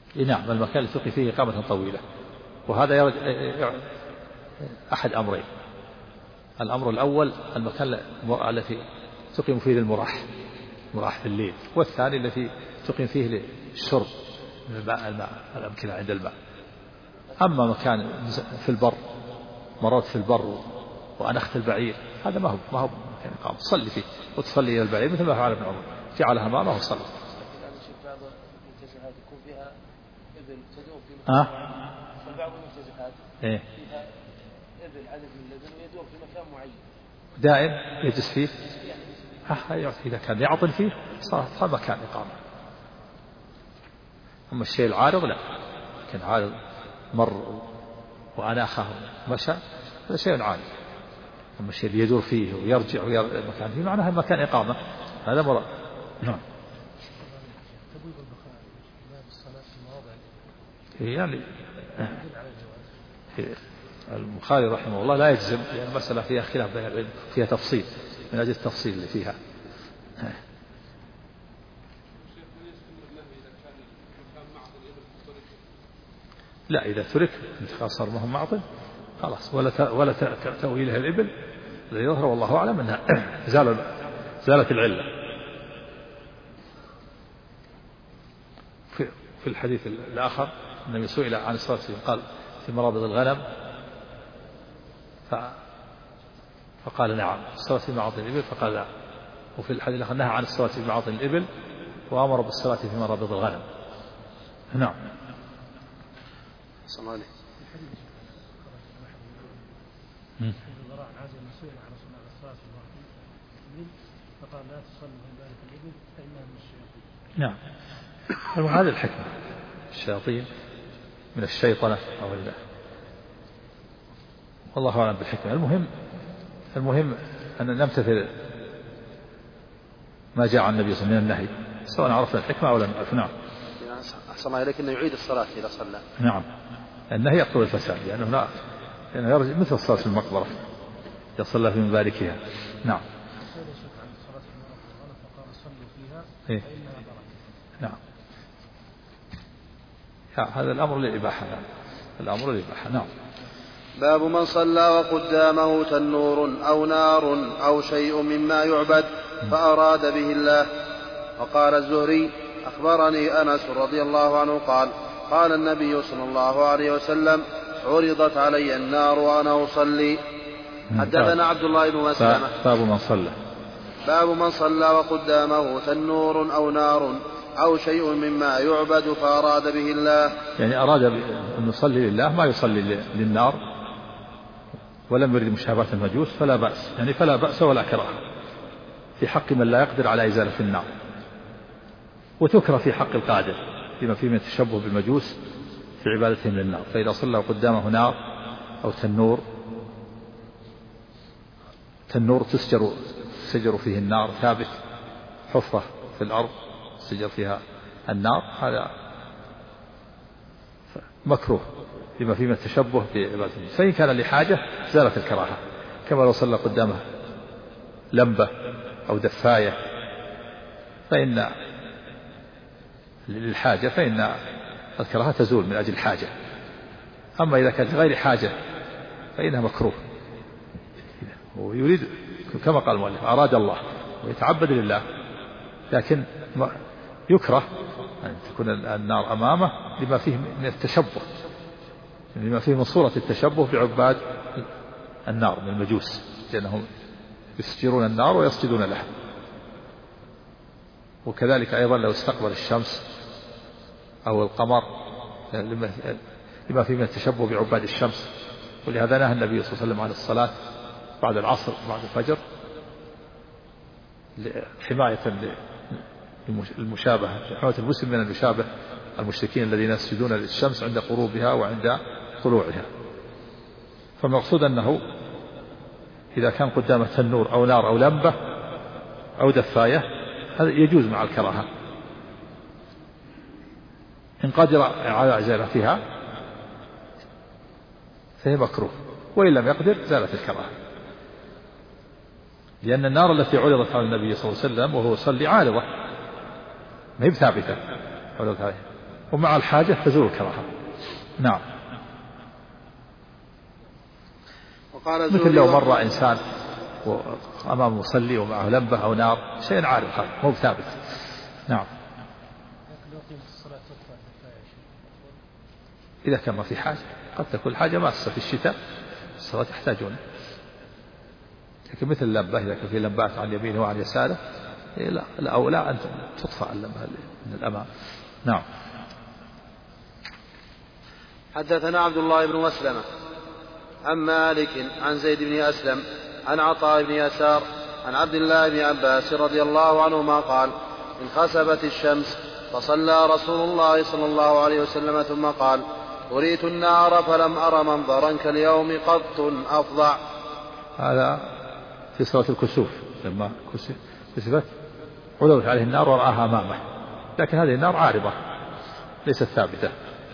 نعم المكان اللي تقي فيه إقامة طويلة. وهذا أحد أمرين: الأمر الأول المكان التي تقيم فيه للمراح، مراح في الليل، والثاني التي تقيم فيه للشرب الأمكنة عند الماء. أما مكان في البر، مرات في البر وأنخت البعير، هذا ما هو مكان إقامة تصلي فيه وتصلي إلى البعير مثل ما فعل ابن عمر، جعلها أمامه وصلى. يكون فيها إبل تدور في بعض المنتزهات فيها إبل عدد من الإبل ويدور في مكان معين دائم يجلس فيه، إذا كان يعطل فيه صار مكان إقامة. أما الشيء العارض لا، كان عارض مر وأناخه مشى هذا شيء عارض. أما الشيء اللي يدور فيه ويرجع مكان فيه معناها مكان إقامة، هذا مرض. نعم. يعني البخاري رحمه الله لا يجزم، لأن المسألة فيها خلاف بين العلم، فيها تفصيل من أجل التفصيل اللي فيها. لا، إذا ترك صار ما هو معطل خلاص، ولا تأويلها الإبل الذي يظهر والله أعلم أنها زالت العلة. في الحديث الآخر النبي سئل عن الصلاة قال في مرابض الغنم، فقال نعم. الصلاة في معاطن الإبل فقال لا. وفي الحديث الآخر نهى عن الصلاة في معاطن الإبل وأمر بالصلاة في مرابض الغنم. نعم. صلى فقال لا تصلي في ذلك الإبل فإنها من الشياطين. نعم، هذه الحكمة، الشياطين من الشيطنة أو الله، والله أعلم بالحكمة. المهم أن نمتثل ما جاء عن النبي صلى الله عليه وسلم من النهي، سواء عرفنا الحكمة أو لم نعرف. نعم. أحسن الله إليك أنه يعيد الصلاة إذا صلى. نعم، النهي يقتضي الفساد، لأنه يرجع مثل الصلاة في المقبرة يصلى في مباركها. نعم. إيه؟ نعم. هذا الأمر للإباحة. نعم. باب من صلى وقدامه تنور أو نار أو شيء مما يعبد فأراد به الله. وقال الزهري أخبرني أنس رضي الله عنه قال قال النبي صلى الله عليه وسلم عرضت علي النار وأنا أصلي. حدثنا عبد الله بن مسلمة. باب من صلى وقدامه تنور أو نار أو شيء مما يعبد فأراد به الله، يعني أراد أن يصلي لله ما يصلي للنار، ولم يرد مشابهة المجوس فلا بأس، يعني فلا بأس ولا كراهة في حق من لا يقدر على إزالة النار، وتكره في حق القادر فيما فيه من التشبه بالمجوس في عبادتهم للنار. فإذا صلى قدامه نار أو تنور تسجر فيه النار، ثابت حفرة في الأرض تسجر فيها النار، هذا مكروه لما فيه من التشبه بعبادته. فإن كان لحاجة زالت الكراهة، كما لو صلى قدامه لمبة أو دفاية فإن للحاجة فإن الكراهة تزول من أجل الحاجة. أما إذا كانت غير حاجة فإنها مكروه، ويريد كما قال المؤلف أراد الله ويتعبد لله، لكن يكره أن تكون النار أمامه لما فيه من التشبه، لما فيه من صورة التشبه بعباد النار من المجوس، لأنهم يسجرون النار ويسجدون لها. وكذلك أيضا لو استقبل الشمس أو القمر لما فيه من التشبه بعباد الشمس. ولهذا نهى النبي صلى الله عليه وسلم عن الصلاة بعد العصر بعد الفجر حماية المشابهة، حماية المسلم من المشابه المشركين الذين يسجدون للشمس عند غروبها وعند طلوعها. فالمقصود أنه إذا كان قدامه تنور أو نار أو لمبة أو دفاية هذا يجوز مع الكراهة، إن قدر على إزالتها فهي مكروه، وإن لم يقدر زالت الكراهة، لأن النار التي عرضت على النبي صلى الله عليه وسلم وهو يصلي عارضة ما هي بثابتة، ومع الحاجة تزول الكراهة. نعم. مثل لو مر إنسان أمام مصلي ومعه لمبة أو نار، شيء عارض هذا مو ثابت. نعم. إذا كان ما في حاجة، قد تكون حاجة ماسة في الشتاء الصلاة تحتاجون، لكن مثل اللمبة إذا كان في لمبات عن يمينه وعن يساره لا أو لا أن تطفأ اللمبة من الأمام. نعم. حدثنا عبد الله بن مسلمة عن مالك عن زيد بن أسلم عن عطاء بن يسار عن عبد الله بن عباس رضي الله عنهما قال: انخسفت الشمس فصلى رسول الله صلى الله عليه وسلم ثم قال: أريت النار فلم أر منظرا كاليوم قط أفظع. هذا في صلاة الكسوف، لما كسفت علوت عليه النار ورآها أمامه، لكن هذه النار عارضة ليست ثابتة،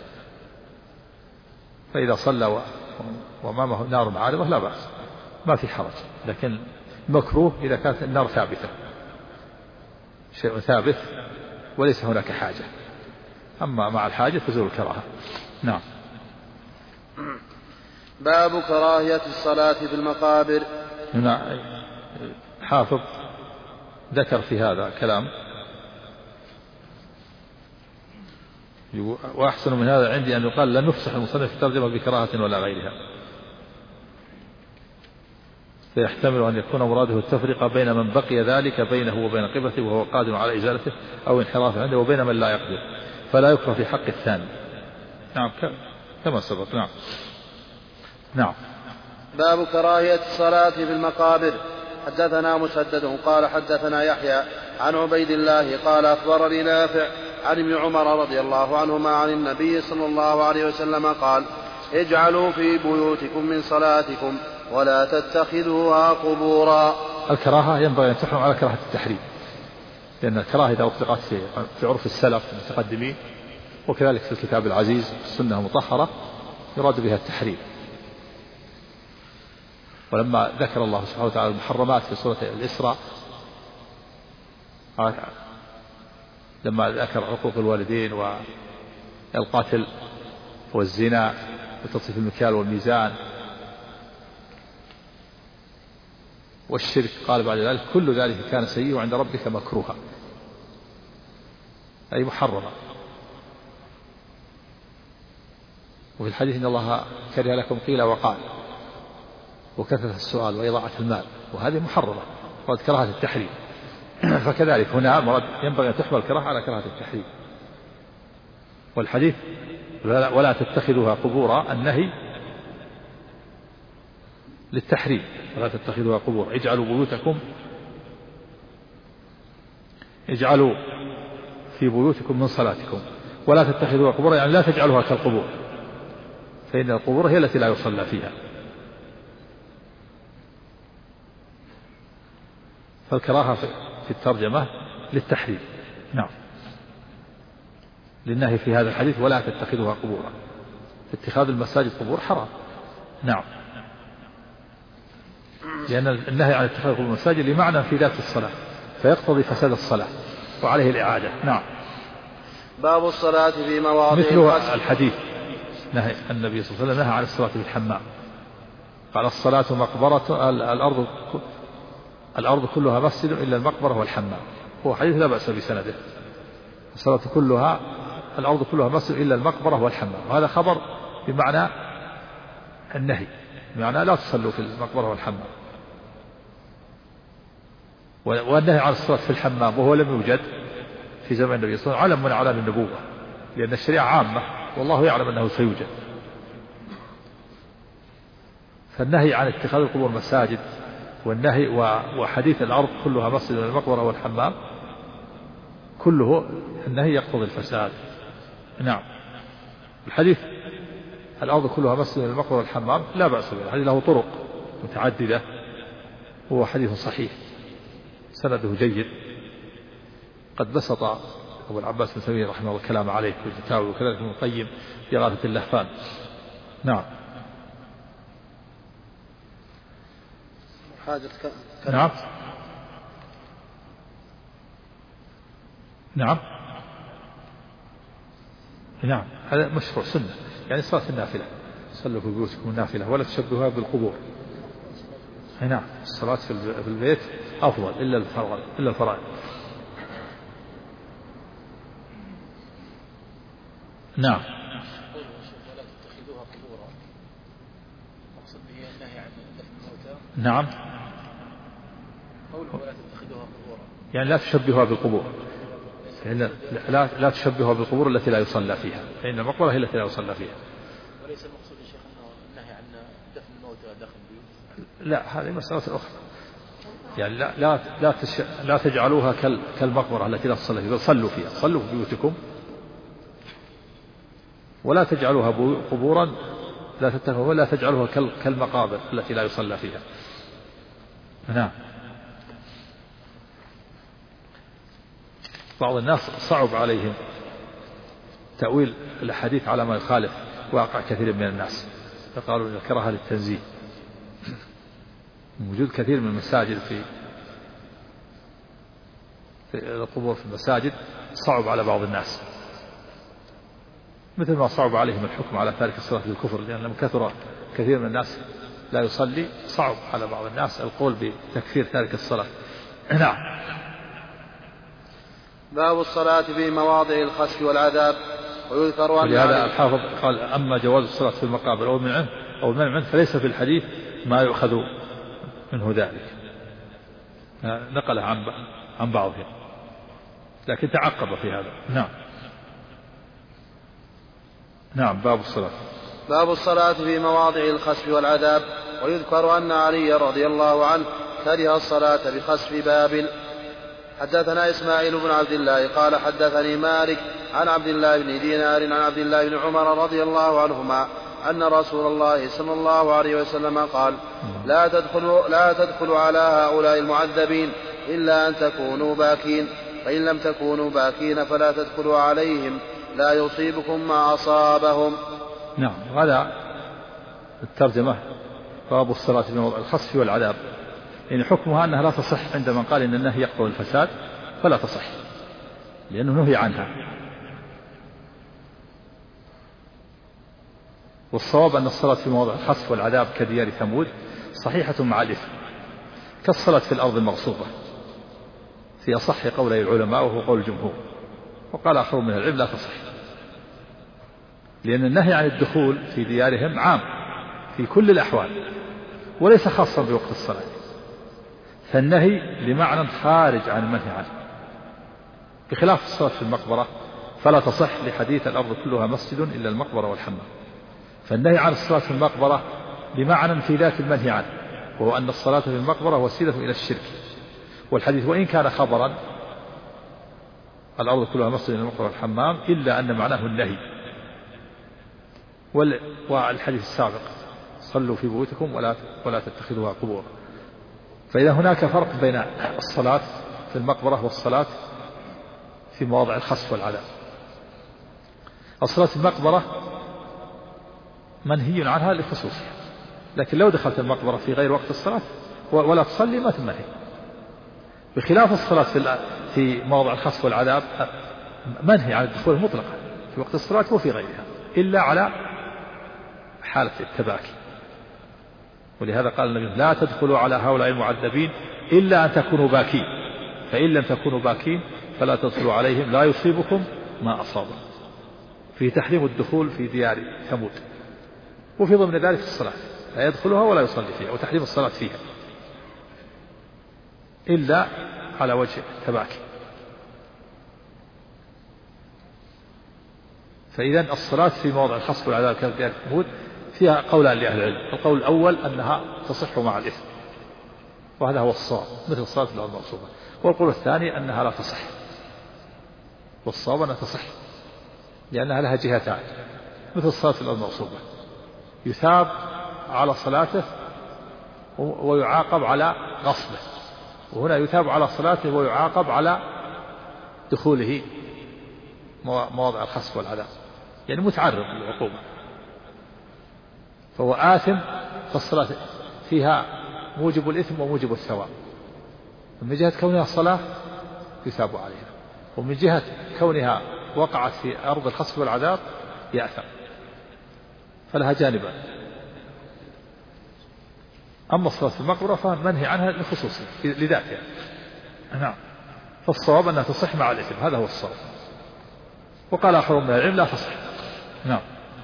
فإذا صلى وأمامه نار عارضة لا بأس، ما في حرج، لكن مكروه إذا كانت النار ثابتة، شيء ثابت وليس هناك حاجة، أما مع الحاجة تزول الكراهة. نعم. باب كراهية الصلاة في المقابر. هنا حافظ ذكر في هذا كلام: وأحسن من هذا عندي أن يقال لا نفسح المصنف في الترجمة بكراهة ولا غيرها، فيحتمل أن يكون مراده التفرقة بين من بقي ذلك بينه وبين قبلته وهو قادر على إزالته أو انحرافه عنده، وبين من لا يقدر، فلا يكره في حق الثاني. نعم كما سبق. نعم. نعم. باب كراهية الصلاة في المقابر. حدثنا مسدد قال حدثنا يحيى عن عبيد الله قال أخبرني نافع عن ابن عمر رضي الله عنهما عن النبي صلى الله عليه وسلم قال: اجعلوا في بيوتكم من صلاتكم ولا تتخذوها قبورا. الكراهة ينبغي أن تحرم على كراهة التحريم، لأن الكراهة إذا أطلقت في عرف السلف المتقدمين وكذلك في الكتاب العزيز السنة المطهرة يراد بها التحريم. ولما ذكر الله سبحانه وتعالى المحرمات في سورة الإسراء، لما ذكر عقوق الوالدين والقتل والزنا وتصريف المكيال والميزان والشرك، قال بعد ذلك: كل ذلك كان سيئا عند ربك مكروها، أي محرما. وفي الحديث: إن الله كره لكم قيل وقال وكثرة السؤال وإضاعة المال، وهذه محرمة مراد كراهة التحريم. فكذلك هنا مراد ينبغي أن تحمل الكراهة على كراهة التحريم. والحديث: ولا تتخذوها قبورا، النهي للتحريم، ولا تتخذوها قبور، اجعلوا في بيوتكم من صلاتكم ولا تتخذوها قبورا، يعني لا تجعلوها كالقبور، فإن القبور هي التي لا يصلى فيها. فالكراهة في الترجمة للتحريم. نعم. للنهي في هذا الحديث: ولا تتخذوها قبورا، اتخاذ المساجد قبور حرام. نعم. لأن النهي عن اتخاذ قبور المساجد لمعنى في ذات الصلاة، فيقتضي فساد الصلاة وعليه الإعادة. نعم. باب الصلاة في مواضع مثل الحديث نهي النبي صلى الله عليه وسلم نهى عن الصلاة في الحمام، قال: الصلاة مقبرة، الأرض كلها مسجد إلا المقبرة والحمام. هو حديث لا بأس بسنده. الأرض كلها مسجد إلا المقبرة والحمام، وهذا خبر بمعنى النهي، بمعنى لا تصلوا في المقبرة والحمام. والنهي عن الصلاة في الحمام وهو لم يوجد في زمن النبي صلى الله عليه وسلم علم من أعلام النبوة، لأن الشريعة عامة والله يعلم أنه سيوجد. فالنهي عن اتخاذ القبور مساجد والنهي وحديث الأرض كلها مسجد المقبرة والحمام كله النهي يقتضي الفساد. نعم. الحديث: الأرض كلها مسجد المقبرة والحمام لا بأس به، الحديث له طرق متعددة وهو حديث صحيح سنده جيد، قد بسط أبو العباس بن تيمية رحمه الله الكلام عليه في الفتاوى، وكذلك ابن القيم في إغاثة اللهفان. نعم. نعم. نعم هذا مشروع سنة، يعني صلاة النافلة، صلوا في بيوتكم النافلة ولا تشبهوها بالقبور. نعم الصلاة في البيت أفضل إلا الفرائض. نعم. ولا تتخذوها قبورا، مقصود به النهي عن دفن الموتى. نعم قوله ولا تتخذوها قبورا يعني لا تشبهها بالقبور، يعني لا تشبهها بالقبور التي لا يصلى فيها، فإن المقبرة هي التي لا يصلى فيها. وليس المقصود يا شيخ أنه النهي عن دفن الموتى داخل البيوت. لا هذه مسألة أخرى، يعني لا تجعلوها كالمقبرة التي لا تصلى فيها، صلوا فيها، صلوا في بيوتكم، ولا تجعلوها قبورا، ولا تجعلوها كالمقابر التي لا يصلى فيها. نعم. بعض الناس صعب عليهم تأويل الحديث على ما يخالف واقع كثير من الناس، فقالوا إن الكراهة للتنزيه. وجود كثير من المساجد في القبور في المساجد صعب على بعض الناس، مثل ما صعب عليهم الحكم على تارك الصلاة بالكفر، لأن لما كثر كثير من الناس لا يصلي صعب على بعض الناس القول بتكفير تارك الصلاة. نعم. باب الصلاة في مواضع الخسف والعذاب. ويذكر أن ولهذا الحافظ قال أما جواز الصلاة في المقابر أو المنع منه فليس في الحديث ما يؤخذ منه ذلك، نقله عن بعضهم لكن تعقب في هذا. نعم. نعم. باب الصلاة في مواضع الخسف والعذاب. ويذكر أن علي رضي الله عنه كره الصلاة بخسف بابل. حدثنا إسماعيل بن عبد الله قال حدثني مالك عن عبد الله بن دينار عن عبد الله بن عمر رضي الله عنهما أن رسول الله صلى الله عليه وسلم قال لا تدخلوا على هؤلاء المعذبين إلا أن تكونوا باكين، فإن لم تكونوا باكين فلا تدخلوا عليهم لا يصيبكم ما أصابهم. نعم. هذا الترجمة باب الصلاة في موضع الخسف والعذاب، يعني حكمها أنها لا تصح عند من قال إن النهي يقتضي الفساد، فلا تصح لأنه نهي عنها. والصواب أن الصلاة في موضع الخسف والعذاب كديار ثمود صحيحة مع الإثم، كالصلاة في الأرض المغصوبة في أصح قولي العلماء وهو قول الجمهور، وقال آخر من العلم لا تصح، لأن النهي عن الدخول في ديارهم عام في كل الأحوال وليس خاصا بوقت الصلاة، فالنهي لمعنى خارج عن المنهي عنه، بخلاف الصلاة في المقبرة فلا تصح لحديث الأرض كلها مسجد إلا المقبرة والحمام، فالنهي عن الصلاة في المقبرة بمعنى في ذات المنهي عنه، وهو أن الصلاة في المقبرة وسيلة إلى الشرك. والحديث وإن كان خبرا الأرض كلها مسجد إلا المقبرة والحمام إلا أن معناه النهي. والحديث السابق صلوا في بيوتكم ولا تتخذوها قبورا. فإذا هناك فرق بين الصلاة في المقبرة والصلاة في مواضع الخسف والعذاب. الصلاة في المقبرة منهي عنها لخصوصها، لكن لو دخلت المقبرة في غير وقت الصلاة ولا تصلي ما تنهي، بخلاف الصلاة في مواضع الخسف والعذاب منهي عن الدخول مطلقا في وقت الصلاة وفي غيرها إلا على حالة التباكي. ولهذا قال النبي لا تدخلوا على هؤلاء المعذبين إلا أن تكونوا باكين، فإن لم تكونوا باكين فلا تدخلوا عليهم لا يصيبكم ما أصابهم، في تحريم الدخول في ديار ثمود، وفي ضمن ذلك الصلاة لا يدخلها ولا يصلي فيها، وتحريم الصلاة فيها إلا على وجه التباكي. فإذا الصلاة في موضع الخسف والعذاب كديار ثمود فيها قولان لأهل العلم. القول الأول أنها تصح مع الإثم، وهذا هو الصواب مثل الصلاة في الأرض المغصوبة. والقول الثاني أنها لا تصح، والصواب أنها تصح لأنها لها جهتان، مثل الصلاة في الأرض المغصوبة يثاب على صلاته ويعاقب على غصبه، وهنا يثاب على صلاته ويعاقب على دخوله مواضع الخسف والعذاب، يعني متعرض للعقوبة، فهو آثم. فالصلاة فيها موجب الإثم وموجب الثواب، من جهة كونها صلاة يثاب عليها، ومن جهة كونها وقعت في أرض الخسف والعذاب يأثم، فلها جانبان. أما الصلاة في المقبرة فمنهي عنها لخصوصه لذاتها. نعم. فالصواب أنها تصح مع الإثم، هذا هو الصواب. وقال آخر من العلم لا تصح. نعم.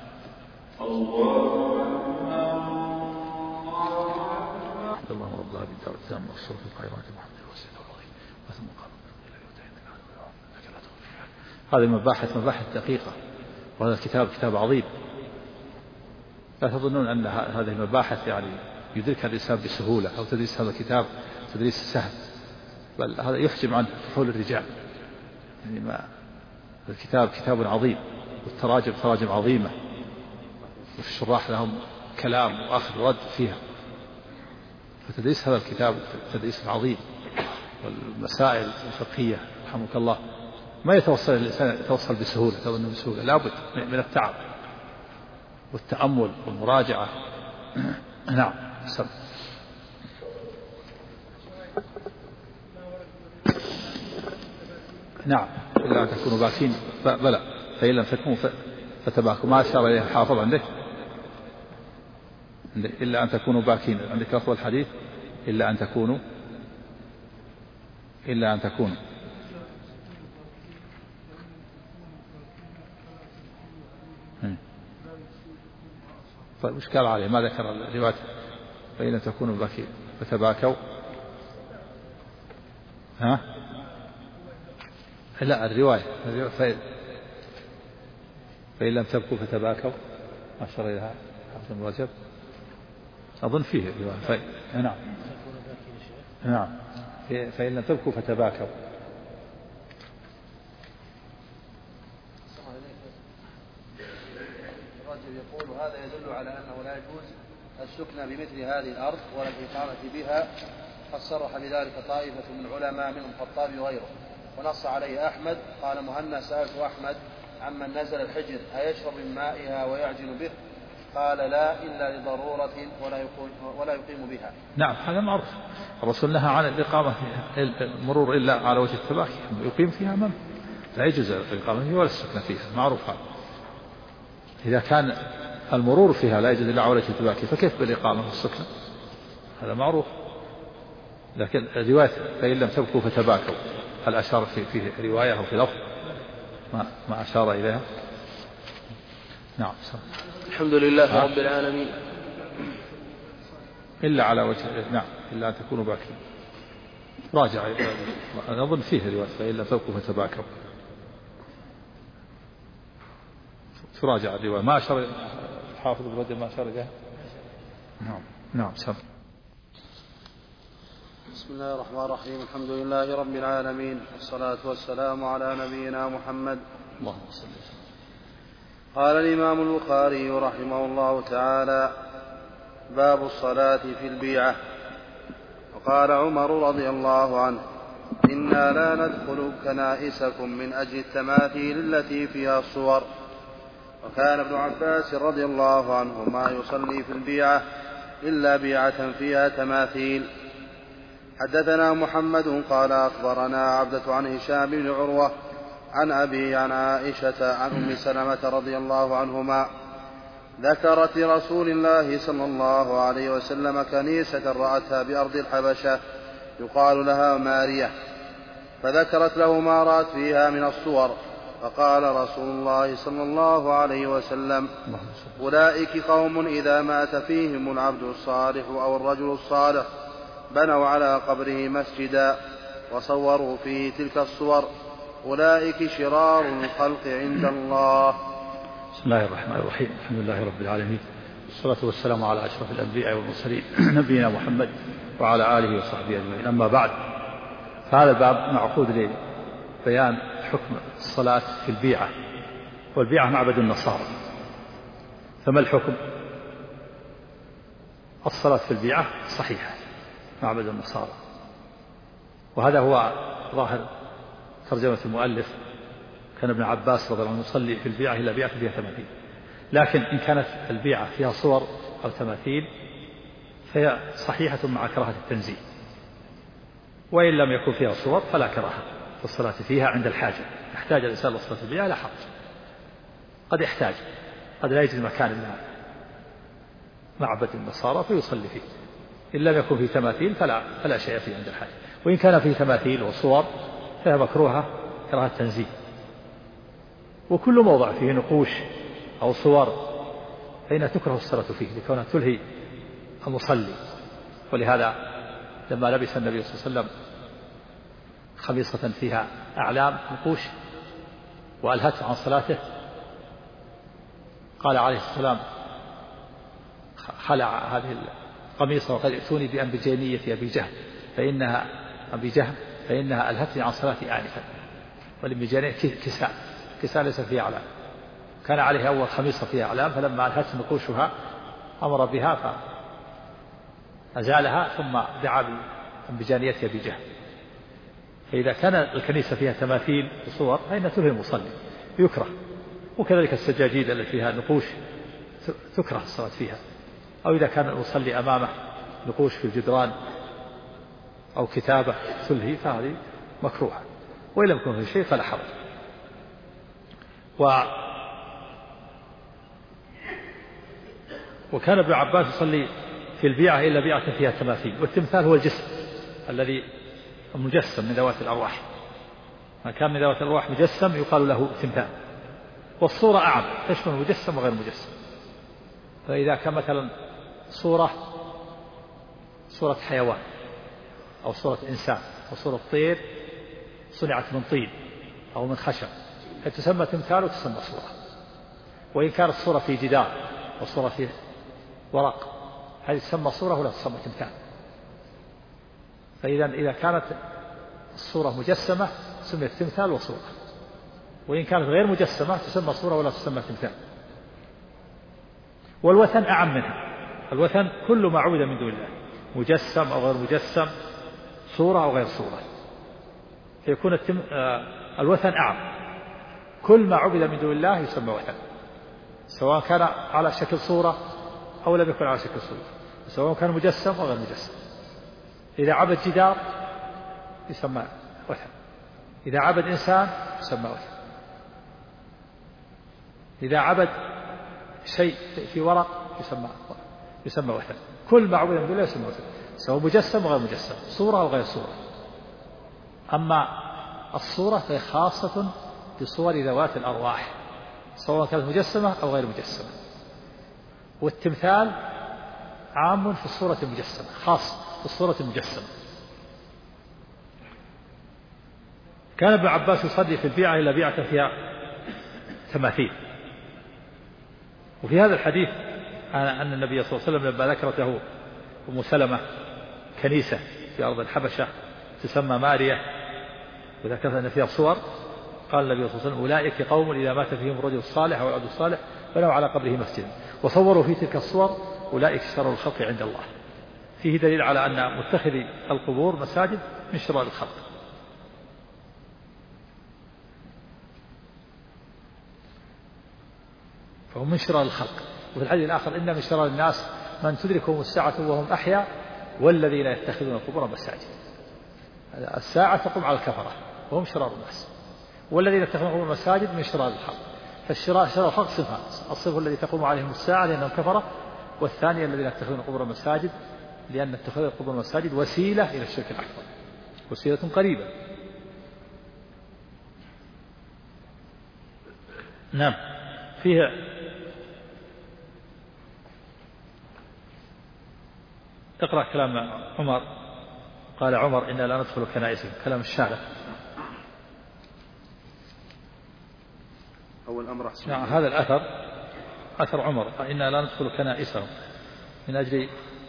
اللهم رب هذه الدار التامة والصلاة القائمة محمد وسيدنا العظيم وثم قال هذه مباحث دقيقة، وهذا الكتاب كتاب عظيم. لا تظنون أن هذه المباحث يعني يدركها الإنسان بسهولة، أو تدريس هذا الكتاب تدريس سهل، بل هذا يحجم عن فحول الرجال. يعني ما الكتاب كتاب عظيم، والتراجم تراجم عظيمة، والشراح لهم كلام وأخذ ورد فيها، فتدريس هذا الكتاب تدريس عظيم. والمسائل الفقهية رحمك الله ما يتوصل الإنسان يتوصل بسهولة، تظن بسهولة، لابد من التعب والتأمل والمراجعة. نعم. نعم. إلا أن تكونوا باكين بلى، فإن لم تكونوا فتباكوا، ما أشار إليه الحافظ عندك، إلا أن تكونوا باكين، عندك أفضل الحديث إلا أن تكونوا طيب وش قال عليه؟ ما ذكر الرواية فإن لم تكونوا باكين فتباكوا. ها؟ لا، الرواية فإن لم تبكوا فتباكوا، أشار إليها حافظ بن رجب، أظن فيه الرواية. نعم. نعم. فإن لم تبكوا فتباكوا. الرجل يقول هذا يدل على أنه لا يجوز السكن بمثل هذه الأرض ولا الإقامة بها، قد صرح بذلك طائفة من العلماء منهم الخطابي وغيره، ونص عليه أحمد. قال مهنا سألت أحمد عمن نزل الحجر أيشرب من مائها ويعجن به؟ قال لا إلا لضرورة ولا يقيم بها. نعم، هذا معروف. الرسول نهى عن الإقامة المرور إلا على وجه التباكي، يقيم فيها من لا يجوز الإقامة فيها ولا السكن فيها، معروف هذا. إذا كان المرور فيها لا يجوز إلا على وجه التباكي فكيف بالإقامة والسكن؟ هذا معروف. لكن رواية فإن لم تبكوا فتباكوا، هل أشار في رواية أو في لفظ؟ ما أشار إليها. نعم. الحمد لله رب العالمين. إلا على وجه، نعم، إلا أن تكونوا باكين. راجع، أنا أظن فيه رواية فإن لم تبكوا فتباكوا، تراجع الرواية. ما أشار الحافظ ابن رجب، ما أشار إليها. نعم. نعم. سم. بسم الله الرحمن الرحيم. الحمد لله رب العالمين، والصلاة والسلام على نبينا محمد. اللهم صل وسلم. قال الإمام البخاري رحمه الله تعالى: باب الصلاة في البيعة. وقال عمر رضي الله عنه: إنا لا ندخل كنائسكم من أجل التماثيل التي فيها الصور. وكان ابن عباس رضي الله عنهما يصلي في البيعة إلا بيعة فيها تماثيل. حدثنا محمد قال أخبرنا عبدة عن هشام بن عروة عن أبي عن عائشة عن أم سلمة رضي الله عنهما ذكرت لرسول الله صلى الله عليه وسلم كنيسة رأتها بأرض الحبشة يقال لها مارية، فذكرت له ما رأت فيها من الصور، فقال رسول الله صلى الله عليه وسلم: أولئك قوم إذا مات فيهم العبد الصالح أو الرجل الصالح بنوا على قبره مسجدا وصوروا فيه تلك الصور، أولئك شرار الخلق عند الله. بسم الله الرحمن الرحيم. الحمد لله رب العالمين، والصلاة والسلام على أشرف الأنبياء والمرسلين نبينا محمد وعلى آله وصحبه أجمعين. أما بعد، فهذا الباب معقود لبيان حكم الصلاة في البيعة، والبيعة معبد النصارى. فما الحكم؟ الصلاة في البيعة صحيحة، معبد النصارى، وهذا هو ظاهر ترجمة المؤلف. كان ابن عباس رضي الله عنه يصلي في البيعة إلا بيعة فيها تماثيل، لكن إن كانت البيعة فيها صور أو تماثيل فهي صحيحة مع كراهة التنزيه، وإن لم يكن فيها صور فلا كراهة، والصلاة فيها عند الحاجة. يحتاج الإنسان للصلاة فيها لا حرج، قد يحتاج، قد لا يجد مكان إلا معبد النصارى فيصلي فيه، إن لم يكن فيه تماثيل فلا شيء فيه عند الحاجة. وإن كان فيه تماثيل وصور فهي مكروهة كراهة تنزيه. وكل موضع فيه نقوش أو صور فإنها تكره الصلاة فيه لكونها تلهي المصلي. ولهذا لما لبس النبي صلى الله عليه وسلم خميصة فيها أعلام نقوش وألهته عن صلاته، قال عليه السلام: خلع هذه القميصة وقد ائتوني بأنبجانية أبي جهل فإنها ألهتني عن صلاتي آنفا. والأنبجانية كساء ليس فيها أعلام، كان عليه أول خميصة فيها أعلام، فلما ألهته نقوشها أمر بها فأزالها ثم دعا بأنبجانية أبي جهل. فإذا كان الكنيسة فيها تماثيل وصور فإنها تلهي المصلي يكره. وكذلك السجاجيد التي فيها نقوش تكره الصلاة فيها. أو إذا كان المصلي أمامه نقوش في الجدران أو كتابة تلهي فهذه مكروهة، وإن لم يكن في شيء فلا حرج. وكان ابن عباس يصلي في البيعة إلا بيعة فيها تماثيل. والتمثال هو الجسم الذي مجسم من ذوات الأرواح، ما كان من ذوات الأرواح مجسم يقال له تمثال. والصورة أعم تشمل مجسم وغير مجسم. فإذا كان مثلا صورة حيوان أو صورة إنسان أو صورة طير صنعت من طين أو من خشب فتسمى تمثال وتسمى صورة. وإن كانت صورة في جدار وصورة في ورق هذه تسمى صورة ولا تسمى تمثال. إذا كانت الصورة مجسمة سميت تمثال وصورة، وإن كانت غير مجسمة تسمى صورة ولا تسمى تمثال. والوثن أعم منها. الوثن كل ما عبد من دون الله مجسم أو غير مجسم، صورة أو غير صورة، فيكون الوثن أعم. كل ما عبد من دون الله يسمى وثن، سواء كان على شكل صورة أو لم يكن على شكل صورة، سواء كان مجسم أو غير مجسم. إذا عبد جدار يسمى وثن، إذا عبد إنسان يسمى وثن، إذا عبد شيء في ورق يسمى وثن. كل ما عبد من دون الله يسمى وثن، سواء مجسم أو غير مجسم، صورة أو غير صورة. أما الصورة فهي خاصة بصور ذوات الأرواح سواء كانت مجسمة أو غير مجسمة. والتمثال عام في الصورة المجسمة، خاص في الصورة المجسمة. كان ابن عباس يصلي في البيعة إلا بيعة فيها تماثيل. وفي هذا الحديث أن النبي صلى الله عليه وسلم لما ذكرت له أم سلمة كنيسة في أرض الحبشة تسمى ماريا وذكرت أن فيها صور، قال النبي صلى الله عليه وسلم: أولئك قوم إذا مات فيهم الرجل الصالح أو العبد الصالح بنوا على قبره مسجدا وصوروا في تلك الصور أولئك شرار الخلق عند الله. فيه دليل على أن متخذي القبور مساجد من شرار الخلق. فهم من شرار الخلق. وفي الحديث الآخر: إن من شرار الناس من تدركهم الساعة وهم أحياء والذين يتخذون القبور مساجد. الساعة تقوم على الكفرة وهم شرار الناس، والذين يتخذون القبور مساجد من شرار الخلق. فالشرار الخلق صفان: الصفة الذي تقوم عليهم الساعة لأنهم كفرة، والثانية الذين يتخذون القبور مساجد لأن اتخاذ القبور مساجد وسيلة إلى الشرك الأكبر، وسيلة قريبة. نعم. فيها اقرأ كلام عمر. قال عمر: إنا لا ندخل كنائسكم. كلام الشارع. أول أمر هذا الأثر أثر عمر: إنا لا ندخل كنائسهم من أجل.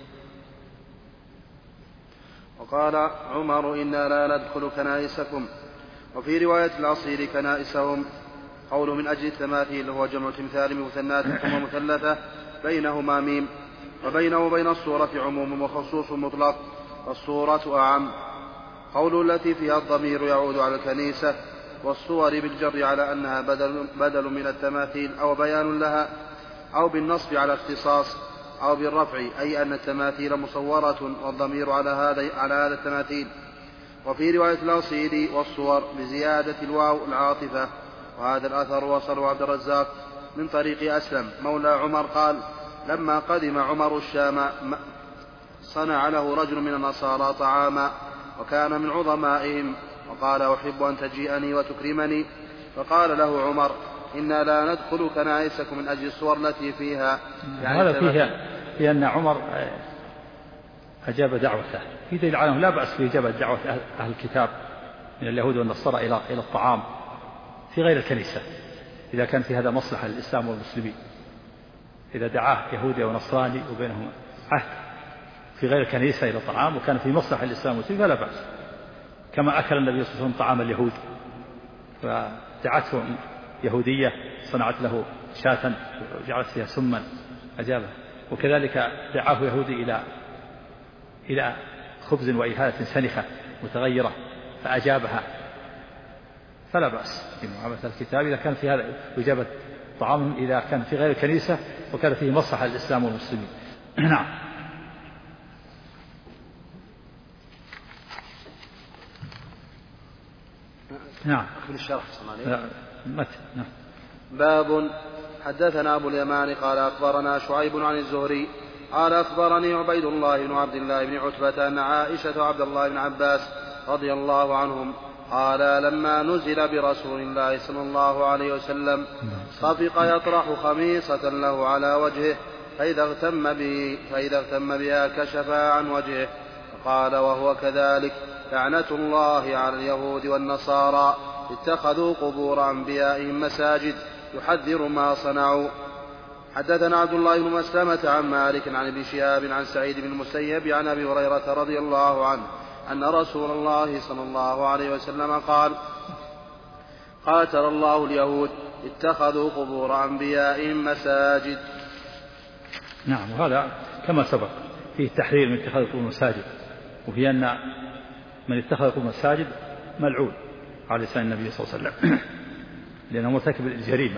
وقال عمر: إنا لا ندخل كنائسكم. وفي رواية العصير كنائسهم قول من أجل التماثيل هو جمع تمثال مثنات ثم مثلثة بينهما ميم، وبينه وبين الصورة عموم وخصوص مطلق، والصورة أعم. قول التي فيها الضمير يعود على الكنيسة، والصور بالجر على أنها بدل من التماثيل أو بيان لها، أو بالنصب على اختصاص، أو بالرفع أي أن التماثيل مصورة والضمير على هذا التماثيل. وفي رواية الأصيلي والصور بزيادة الواو العاطفة. وهذا الأثر وصله عبد الرزاق من طريق أسلم مولى عمر قال لما قدم عمر الشام صنع له رجل من النصارى طعاما وكان من عظمائهم وقال أحب أن تجيئني وتكرمني. فقال له عمر إنا لا ندخل كنائسكم من أجل الصور التي فيها. يعني هذا فيه أن عمر أجاب دعوته، في دليل على لا بأس في إجابة دعوة أهل الكتاب من اليهود والنصارى إلى الطعام في غير الكنيسة إذا كان في هذا مصلحة للإسلام والمسلمين. إذا دعاه يهودي ونصراني وبينهم عهد في غير الكنيسة إلى الطعام وكان في مصلحة للإسلام والمسلمين فلا بأس، كما أكل النبي صلى الله عليه وسلم طعام اليهود فدعته يهودية صنعت له شاة وجعلت فيها سما أجابه، وكذلك دعاه يهودي إلى خبز وإهالة سنخة متغيرة فأجابها، فلا بأس في معاملة الكتاب إذا كان في هذا إجابة طعامهم إذا كان في غير الكنيسة وكان فيه مصلحة للإسلام والمسلمين. نعم. نعم. نعم. باب حدثنا أبو اليمان قال أخبرنا شعيب عن الزهري قال أخبرني عبيد الله بن عبد الله بن عتبة أن عائشة وعبد الله بن عباس رضي الله عنهم قال لما نزل برسول الله صلى الله عليه وسلم صفق يطرح خميصة له على وجهه فإذا اغتم بها كشفها عن وجهه. قال وهو كذلك لعنة الله على اليهود والنصارى اتخذوا قبور أنبيائهم مساجد يحذر ما صنعوا. حدثنا عبد الله بن مسلمة عن مالك عن ابن شهاب عن سعيد بن المسيب عن أبي هريرة رضي الله عنه أن رسول الله صلى الله عليه وسلم قال قاتل الله اليهود اتخذوا قبور أنبيائهم مساجد. نعم. وهذا كما سبق فيه التحذير من اتخاذ قبور مساجد، وفي أن من اتخذ قبور مساجد ملعون على لسان النبي صلى الله عليه وسلم لأنه مرتكب الجريمة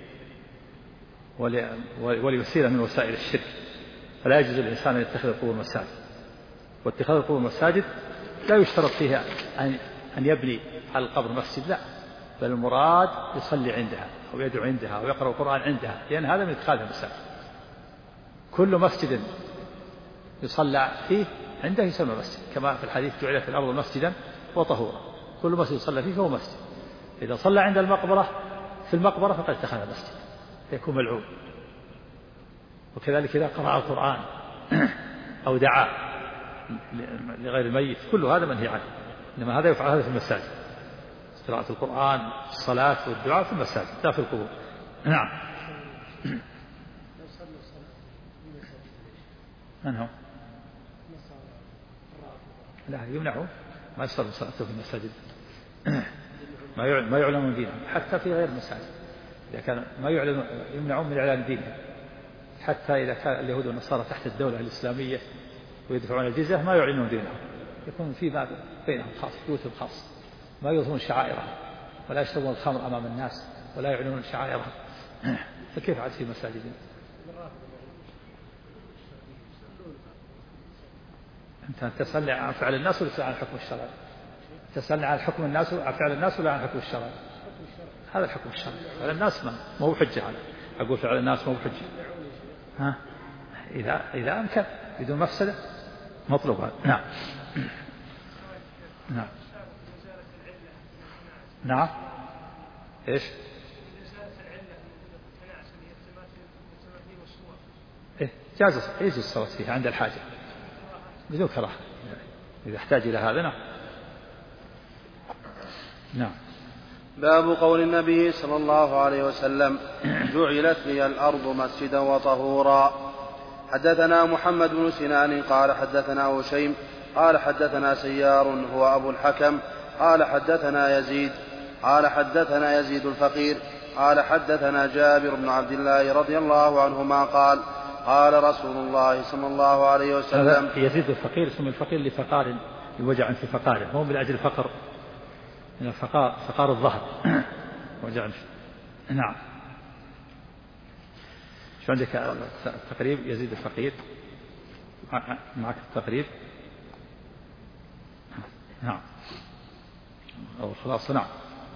ولوسيلة من وسائل الشرك، فلا يجوز للإنسان أن يتخذ قبور مساجد. واتخاذ قبور مساجد لا يشترط فيها أن يبني على القبر مسجد، لا، بل المراد يصلي عندها أو يدعو عندها أو يقرأ القرآن عندها، لأن هذا من اتخاذ المساجد. كل مسجد يصلى فيه عنده يسمى مسجد، كما في الحديث جعلت الأرض مسجدا وطهورا، كل مسجد يصلى فيه فهو مسجد. إذا صلى عند المقبرة في المقبرة فقد اتخذ مسجد يكون ملعون. وكذلك إذا قرأ القرآن أو دعا لغير الميت كل هذا منهي عنه، إنما هذا يفعل هذا في المساجد، قراءة القرآن الصلاة والدعاء في المساجد لا في القبور. نعم. من هم؟ لا يمنعون، ما يصلون صلاته في المساجد ما يعلمون دينهم حتى في غير المساجد. إذا كان ما يمنعون من إعلان دينهم، حتى إذا كان اليهود والنصارى تحت الدولة الإسلامية ويدفعون الجزية ما يعلنون دينهم، يكون في ما بينهم خاص، بيوتهم خاص، ما يظهرون شعائرهم ولا يشربون الخمر أمام الناس ولا يعلنون شعائرهم. فكيف عاد في مساجدهم؟ أنت تسألني عن فعل الناس ولا عن حكم الشرع؟ تسألني عن حكم الناس عن فعل الناس ولا عن حكم الشرع؟ هذا الحكم الشرعي. فعل الناس ما هو حجة على أقول فعل الناس ما هو حجة. ها إذا أمكن بدون مفسدة مطلوب هذا. نعم. نعم. نعم. إيش؟ إيه جاز يجوز الصلاة فيها عند الحاجة بدون كراهة إذا احتاج إلى هذا. نعم. نعم. باب قول النبي صلى الله عليه وسلم جعلت لي الأرض مسجدا وطهورا. حدثنا محمد بن سنان قال حدثنا هشيم قال حدثنا سيار هو أبو الحكم قال حدثنا يزيد الفقير قال حدثنا جابر بن عبد الله رضي الله عنهما قال قال رسول الله صلى الله عليه وسلم. يزيد الفقير اسم الفقير لفقار الوجع في فقاره، هو من أجل الفقر من فقار الظهر وجع. نعم. شو عندك التقريب؟ يزيد الفقير معك التقريب. نعم. أو الخلاص. نعم.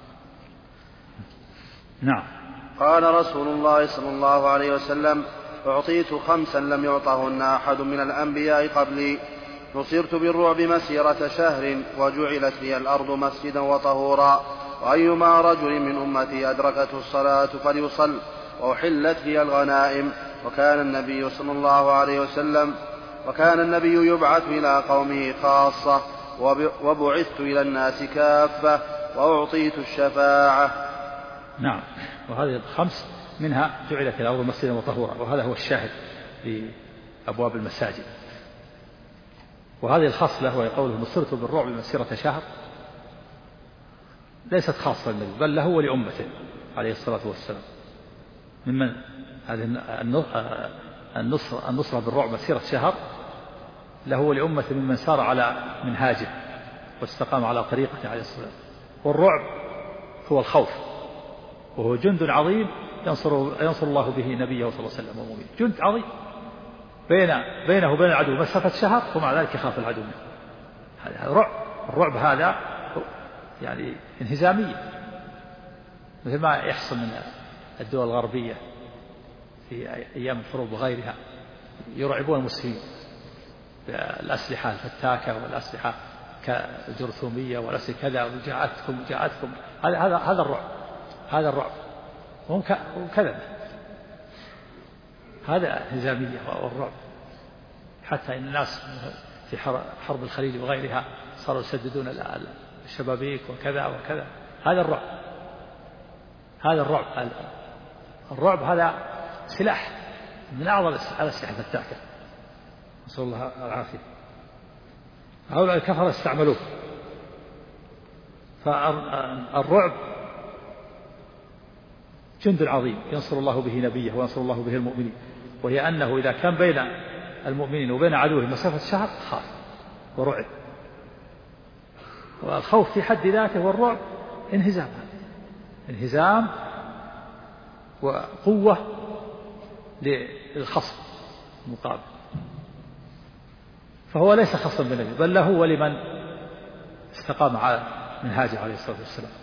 نعم. قال رسول الله صلى الله عليه وسلم: أعطيت 5 لم يعطهن أحد من الأنبياء قبلي: نصرت بالرعب مسيرة شهر، وجعلت لي الأرض مسجدا وطهورا، وأيما رجل من أمتي أدركته الصلاة فليصل، وأحلت لي الغنائم. وكان النبي يبعث إلى قومه خاصة، وبعثت إلى الناس كافة، وأعطيت الشفاعة. نعم. وهذه 5 منها جعلت الأرض مسجدا وطهورا، وهذا هو الشاهد في أبواب المساجد. وهذه الخصلة وهي قوله: نصرت بالرعب مسيرة شهر، ليست خاصة للنبي بل له ولأمته عليه الصلاة والسلام. ممن هذه النصرة بالرعب مسيرة شهر له ولأمته ممن سار على منهاجه واستقام على طريقته عليه الصلاة والسلام. والرعب هو الخوف، وهو جند عظيم ينصر الله به نبيه صلى الله عليه وسلم ومؤمنه. جند عظيم بينه وبين العدو مسافة شهر، ومع ذلك يخاف العدو منه. هذا رعب. الرعب هذا يعني انهزامية، مثل ما يحصل من الدول الغربية في أيام الحروب وغيرها، يرعبون المسلمين بالأسلحة الفتاكة والأسلحة الجرثومية والأسلحة كذا، وجاءتكم. هذا الرعب. هذا الرعب وكذا. هذا انهزامية والرعب. حتى إن الناس في حرب الخليج وغيرها صاروا يسددون الشبابيك وكذا وكذا. هذا الرعب. الرعب هذا سلاح من أعظم الأسلحة الفتاكة، نسأل الله العافية. هؤلاء الكفرة استعملوه. فالرعب جند عظيم ينصر الله به نبيه وينصر الله به المؤمنين، وهي أنه إذا كان بين المؤمنين وبين عدوه مسافة شهر خاف ورعب. والخوف في حد ذاته والرعب انهزام وقوة للخصم المقابل. فهو ليس خصما بالنبي بل له ولمن استقام على منهاجه عليه الصلاة والسلام.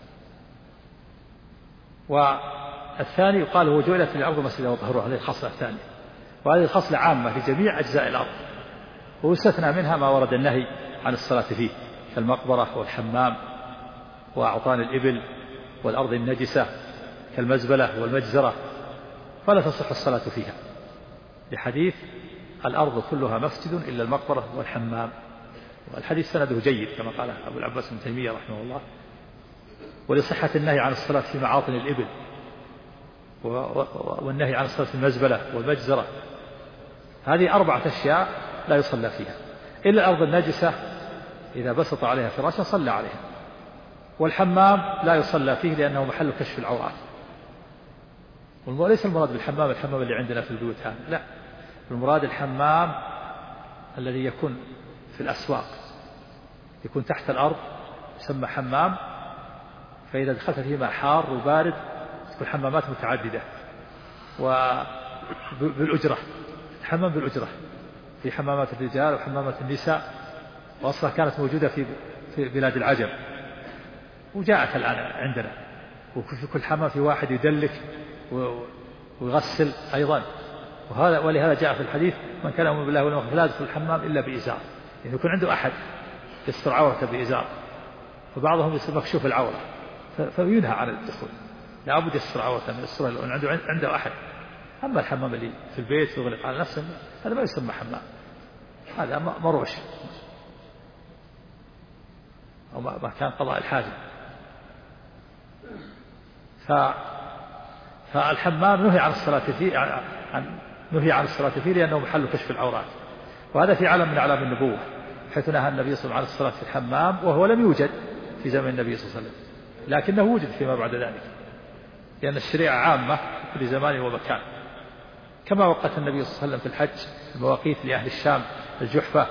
والثاني يقال هو جعلت للأرض مسجدا وطهورا، هذه الخصلة الثانية، وهذه الخصلة عامة لجميع أجزاء الأرض، ويستثنى منها ما ورد النهي عن الصلاة فيه كالمقبرة والحمام وأعطان الإبل والأرض النجسة كالمزبلة والمجزرة، فلا تصح الصلاة فيها، لحديث: الأرض كلها مسجد إلا المقبرة والحمام. والحديث سنده جيد كما قال أبو العباس بن تيمية رحمه الله. ولصحة النهي عن الصلاة في معاطن الإبل، والنهي عن الصلاة في المزبلة والمجزرة، هذه 4 أشياء لا يصلى فيها، إلا الأرض النجسة إذا بسط عليها فراشا صلى عليها، والحمام لا يصلى فيه لأنه محل كشف العورات. وليس المراد بالحمام الحمام اللي عندنا في البيوت هذا، لا، المراد الحمام الذي يكون في الأسواق، يكون تحت الأرض، يسمى حمام. فإذا دخلت فيه ماء حار وبارد تكون حمامات متعددة وبالأجرة، حمام بالأجرة، في حمامات الرجال وحمامات النساء، وأصلا كانت موجودة في بلاد العجم، وجاءت الآن عندنا، وفي كل حمام في واحد يدلك ويغسل أيضا. ولهذا جاء في الحديث: من كان يؤمن بالله واليوم الآخر لا يدخل الحمام إلا بإزار، يعني يكون عنده أحد يستر عورته بإزار. فبعضهم يصير مكشوف العورة فينهى عن الدخول، لا بد يستر عورته من السرة لأن عنده أحد. أما الحمام اللي في البيت ويغلق على نفسه هذا ما يسمى حمام، هذا مروش أو مكان قضاء الحاجة. فالحمام نهي عن الصلاة فيه لأنه محل كشف العورات، وهذا في علم من أعلام النبوة، حيث نهى النبي صلى الله عليه وسلم عن الصلاة في الحمام، وهو لم يوجد في زمن النبي صلى الله عليه وسلم، لكنه وجد فيما بعد ذلك، لأن الشريعة عامة في كل زمان ومكان. كما وقت النبي صلى الله عليه وسلم في الحج المواقيت لأهل الشام الجحفة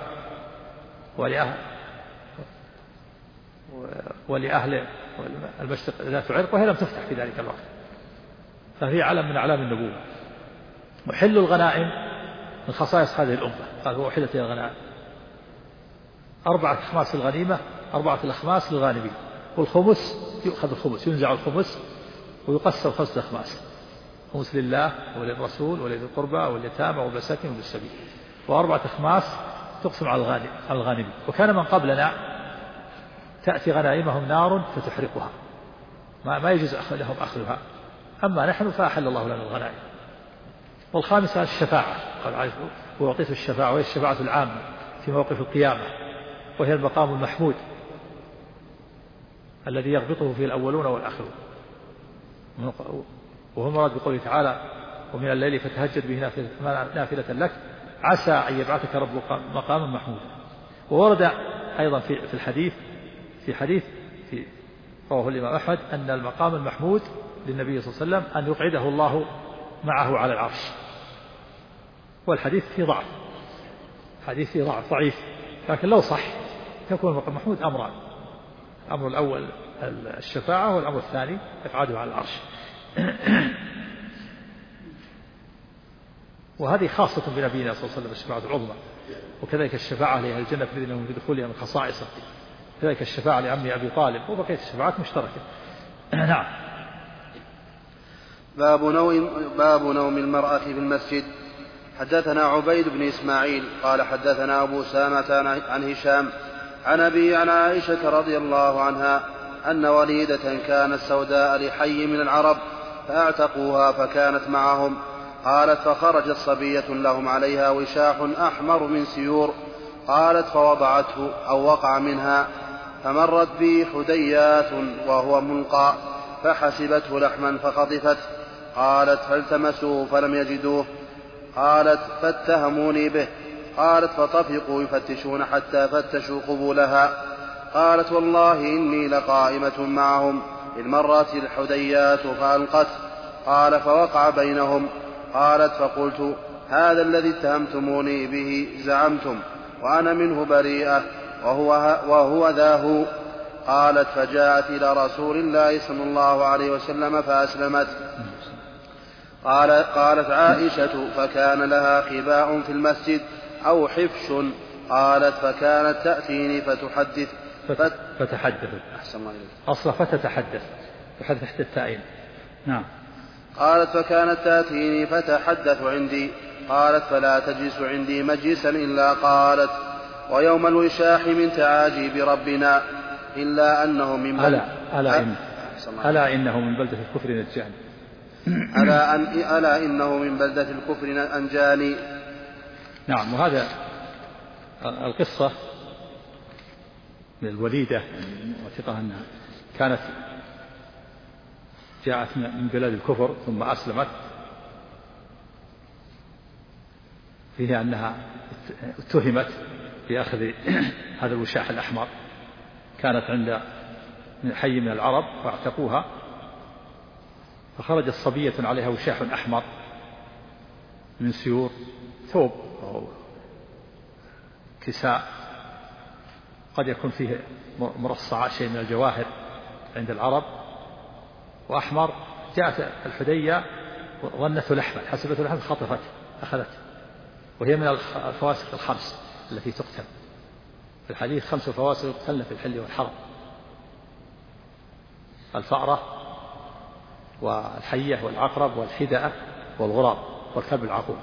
ولأهل المشرق ذات عرق، وهي لم تفتح في ذلك الوقت، فهي علم من أعلام النبوة. وحل الغنائم من خصائص هذه الأمة، قال: هو أحلت الغنائم 4 أخماس الغنيمة، 4 الأخماس للغانمين، والخمس يؤخذ الخمس، ينزع الخمس ويقسم 5 أخماس، خمس لله وللرسول ولذي القربى واليتامى والمساكين وابن السبيل، و4 أخماس تقسم على الغانم. وكان من قبلنا تأتي غنائمهم نار فتحرقها، ما يجوز لهم أخذها، أما نحن فأحل الله لنا الغنائم. والخامسة الشفاعة، قال وأعطيت الشفاعة، وهي الشفاعة العامة في موقف القيامة، وهي المقام المحمود الذي يغبطه فيه الأولون والآخرون، وهو مراد بقوله تعالى ومن الليل فتهجد به نافلة لك عسى أن يبعثك ربك مقاما محمودا. وورد أيضا في الحديث في رواه الإمام أحمد أن المقام المحمود للنبي صلى الله عليه وسلم أن يقعده الله معه على العرش، والحديث فيه ضعف، حديث فيه ضعيف، لكن لو صح يكون المقام محمود أمران: الأمر الأول الشفاعة، والأمر الثاني إقعاده على العرش. وهذه خاصة بنبينا صلى الله عليه وسلم الشفاعة العظمى، وكذلك الشفاعة لأهل الجنة في الذين هم في دخولها من خصائصه، كذلك الشفاعة لعمي أبي طالب، وبقية الشفاعات مشتركة. نعم. باب نوم المرأة في المسجد. حدثنا عبيد بن إسماعيل قال حدثنا أبو سامة عن هشام عن أبي عن عائشة رضي الله عنها أن وليدة كانت سوداء لحي من العرب فأعتقوها فكانت معهم. قالت فخرجت صبية لهم عليها وشاح أحمر من سيور، قالت فوضعته أو وقع منها، فمرت بي حديات وهو ملقى فحسبته لحما فخطفت. قالت فالتمسوه فلم يجدوه. قالت فاتهموني به. قالت فطفقوا يفتشون حتى فتشوا قبولها. قالت والله إني لقائمة معهم إذ مرت الحديات فألقت. قال فوقع بينهم. قالت فقلت هذا الذي اتهمتموني به زعمتم وأنا منه بريئة وهو ذا هو. قالت فجاءت إلى رسول الله صلى الله عليه وسلم فأسلمت. قالت عائشة فكان لها خباء في المسجد أو حفش. قالت فكانت تأتيني فتحدث أحسن الله إليك أصلا فتتحدث تحدث تحت التائين. نعم. قالت فكانت تأتيني فتحدث عندي. قالت فلا تجلس عندي مجلسا إلا قالت ويوم الوشاح من تعاجيب ربنا إلا أنه من ألا إنه من بلدة الكفر نجاني. ألا إنه من بلدة الكفر أنجاني. نعم. وهذا القصة للوليدة وثقة أنها كانت جاءت من بلاد الكفر ثم أسلمت، فيها أنها اتهمت بأخذ هذا الوشاح الأحمر، كانت عند حي من العرب فاعتقوها، فخرجت صبية عليها وشاح أحمر من سيور، ثوب أو كساء قد يكون فيه مرصع شيء من الجواهر عند العرب، وأحمر. جاءت الحدية ظنته لحما، حسبته لحما، خطفت أخذت، وهي من الفواسق الخمس التي تقتل في الحديث. 5 فواسق يقتلن في الحل والحرم: الفأرة والحية والعقرب والحدأة والغراب والكلب العقور.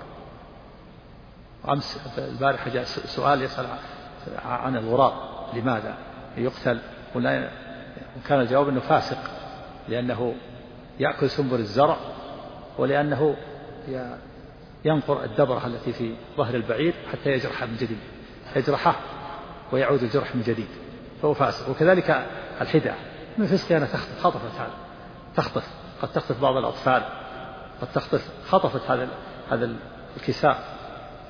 أمس البارحة جاء سؤال يسأل عن الغراب لماذا يقتل، وكان الجواب أنه فاسق لأنه يأكل سنبر الزرع، ولأنه ينقر الدبرة التي في ظهر البعير حتى يجرحها من جديد، يجرحه ويعود الجرح من جديد، فهو فاسق. وكذلك الحدأة من فسقها أنها خطفت هذا، قد تخطف بعض الأطفال، قد خطفت هذا الكساء،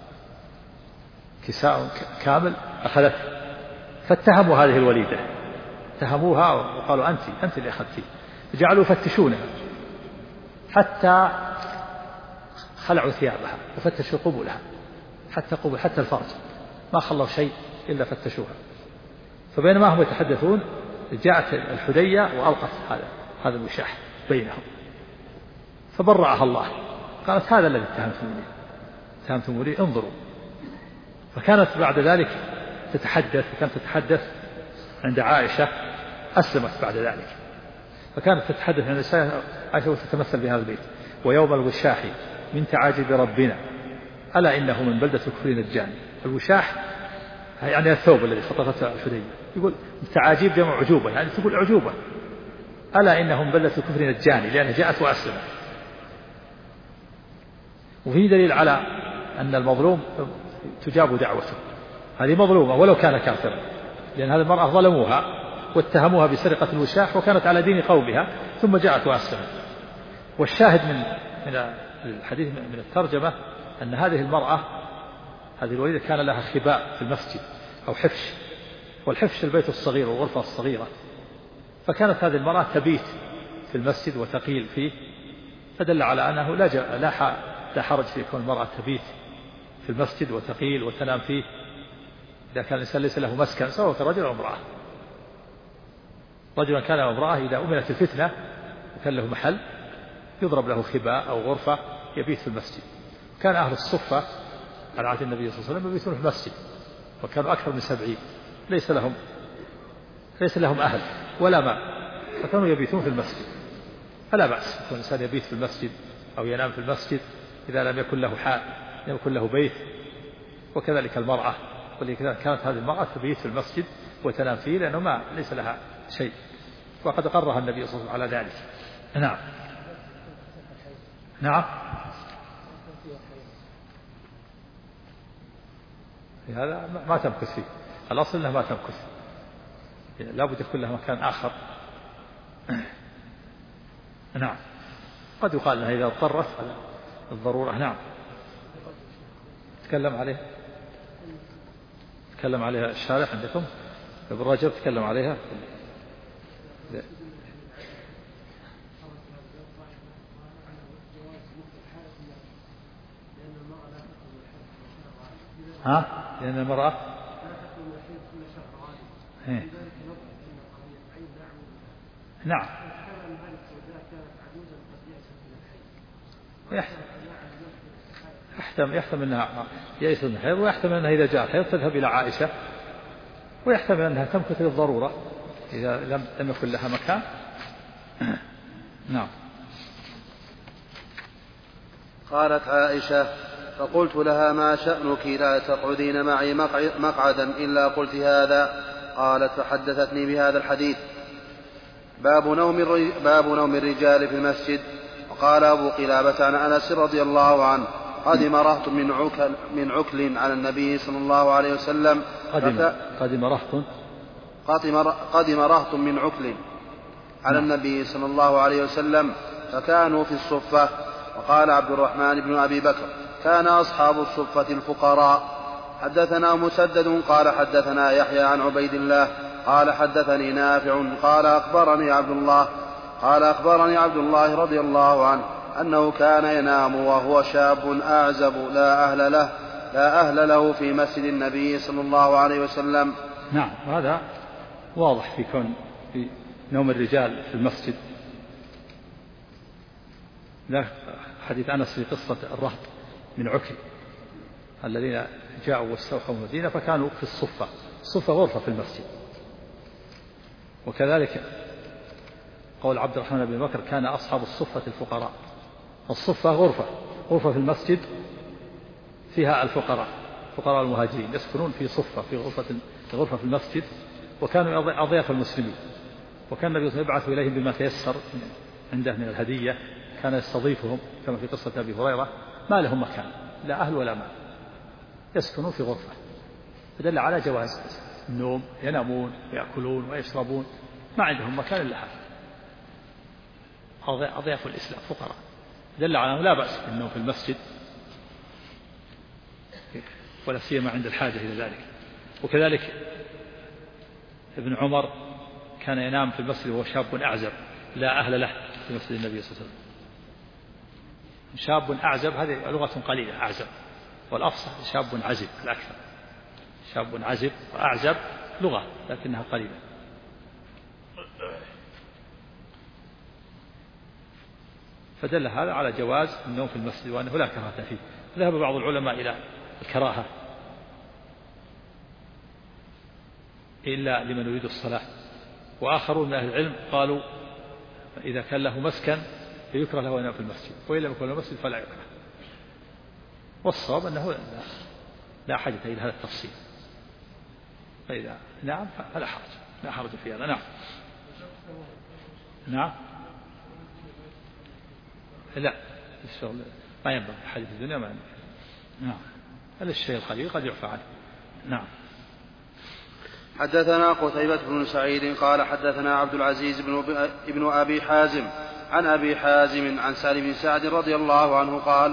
كساء كامل أخذته، فاتهموا هذه الوليدة، اتهموها وقالوا أنت اللي أخذتي، جعلوا يفتشونها حتى خلعوا ثيابها وفتشوا قبولها حتى الفرج، ما خلوا شيء إلا فتشوها. فبينما هم يتحدثون جاءت الحدية وألقت هذا الوشاح بينهم، فبرأها الله، قالت هذا الذي اتهمتموني انظروا. فكانت بعد ذلك تتحدث عند عائشة أسلمت بعد ذلك. فكانت تتحدث عن النساء عائشة وتتمثل بهذا البيت: ويوم الوشاح من تعاجب ربنا ألا إنه من بلدة الكفر نجاني. الوشاح يعني الثوب الذي خطفته الحديبية. يقول تعاجيب جمع عجوبة، يعني تقول عجوبة. ألا إنه من بلدة الكفر نجاني، لأنها جاءت وأسلمت. وفيه دليل على أن المظلوم تجاب دعوته. هذه مظلومة ولو كان كافرا، لأن هذه المرأة ظلموها واتهموها بسرقة الوشاح وكانت على دين قومها ثم جاءت وأسلمت. والشاهد من الحديث من الترجمة أن هذه المرأة هذه الوليدة كان لها خباء في المسجد أو حفش، والحفش البيت الصغير والغرفة الصغيرة، فكانت هذه المرأة تبيت في المسجد وتقيل فيه، فدل على أنه لا حرج في كون المرأة تبيت في المسجد وتقيل وتنام فيه إذا كان الإنسان ليس له مسكن، سواء كان رجل أو امرأة. رجلا كان أو امرأة إذا أمنت الفتنة وكان له محل يضرب له خباء أو غرفة يبيت في المسجد. كان أهل الصفة على عهد النبي صلى الله عليه وسلم يبيتون في المسجد، وكانوا أكثر من 70 ليس لهم أهل ولا ماء، فكانوا يبيتون في المسجد. فلا بأس يكون الإنسان يبيت في المسجد أو ينام في المسجد إذا لم يكن له لم يكن له بيت. وكذلك المرأة، ولذلك كانت هذه المرأة تبيت في المسجد وتنام فيه لأنه ليس لها شيء، وقد قرها النبي صلى الله عليه وسلم على ذلك. نعم نعم. هذا ما تمكث فيه، الأصل أنها ما تمكث، لا بد يكون لها مكان آخر. نعم. قد يقال أنها إذا اضطرت على الضرورة. نعم. تكلم عليها الشارح عندكم ابن رجب، تكلم عليها. لأن المرأة نعم يحتمل أنها يئست من الحيض، ويحتمل أنها إذا جاء الحيض تذهب إلى عائشة، ويحتمل أنها تمكث للضرورة إذا لم يكن لها مكان. نعم. قالت عائشة: فقلت لها: ما شأنك لا تقعدين معي مقعدا إلا قلت هذا؟ قالت: فحدثتني بهذا الحديث. باب نوم الرجال في المسجد. وقال أبو قلابة عن أنس رضي الله عنه: قدم رهط من عكل على النبي صلى الله عليه وسلم. قدم رهط من عكل على النبي صلى الله عليه وسلم فكانوا في الصفة. وقال عبد الرحمن بن أبي بكر: كان أصحاب الصفة الفقراء. حدثنا مسدد قال حدثنا يحيى عن عبيد الله قال حدثني نافع قال أخبرني عبد الله رضي الله عنه أنه كان ينام وهو شاب أعزب لا أهل له في مسجد النبي صلى الله عليه وسلم. نعم. وهذا واضح في نوم الرجال في المسجد. لا حديث أنس في قصة الرهط من عكل الذين جاءوا واستوحوا المدينة فكانوا في الصفة غرفة في المسجد. وكذلك قول عبد الرحمن بن بكر: كان أصحاب الصفة الفقراء. الصفة غرفة في المسجد فيها الفقراء المهاجرين يسكنون في صفة في غرفة في المسجد، وكانوا أضياف المسلمين، وكان النبي صلى الله عليه وسلم يبعث إليهم بما تيسر عنده من الهدية، كان يستضيفهم كما في قصة أبي هريرة، ما لهم مكان لا أهل ولا مال، يسكنون في غرفة، فدل على جواز النوم، ينامون ويأكلون ويشربون، ما عندهم مكان إلا هذا، أضياف الإسلام فقراء، دل على أنه لا بأس بالنوم في المسجد ولا سيما عند الحاجة إلى ذلك. وكذلك ابن عمر كان ينام في المسجد وهو شاب أعزب لا أهل له في مسجد النبي صلى الله عليه وسلم. شاب أعزب هذه لغة قليلة، أعزب، والأفصح شاب عزب الأكثر، شاب عزب وأعزب لغة لكنها قليلة. فدل هذا على جواز النوم في المسجد وأنه لا كراهة فيه. ذهب بعض العلماء إلى الكراهة إلا لمن يريد الصلاة، وآخرون من أهل العلم قالوا إذا كان له مسكن فيكره له أن ينام في المسجد، وإن لم يكن له مسجد فلا يكره. والصواب أنه لا حاجة إلى هذا التفصيل، فإذا نعم فلا حرج، لا حرج في هذا. نعم نعم لا الشغل ما ينبغي حديث الدنيا ما ينبغي. نعم هذا الشيء الخليل قد يعفى عنه. نعم. حدثنا قتيبة بن سعيد قال حدثنا عبد العزيز بن أبي حازم عن أبي حازم عن سالم بن سعد رضي الله عنه قال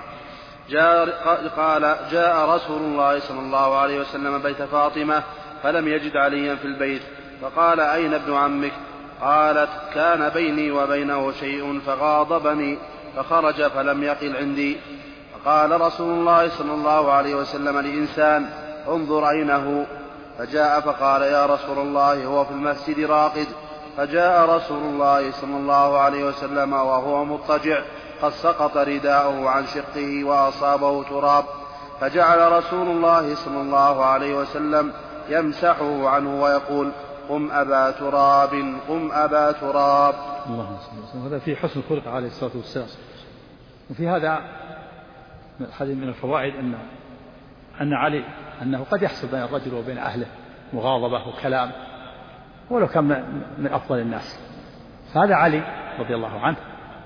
جاء رسول الله صلى الله عليه وسلم بيت فاطمة فلم يجد عليا في البيت، فقال أين ابن عمك؟ قالت كان بيني وبينه شيء فغاضبني فخرج فلم يقل عندي. فقال رسول الله صلى الله عليه وسلم لإنسان انظر أين هو؟ فجاء فقال يا رسول الله هو في المسجد راقد. فجاء رسول الله صلى الله عليه وسلم وهو مضطجع قد سقط رداؤه عن شقه وأصابه تراب، فجعل رسول الله صلى الله عليه وسلم يمسحه عنه ويقول قم أبا تراب قم أبا تراب. الله سبحانه. هذا في حسن الخلق عليه الصلاة والسلام. وفي هذا من الفوائد أن علي أنه قد يحصل بين الرجل وبين أهله مغاضبة وكلام ولو كان من أفضل الناس. فهذا علي رضي الله عنه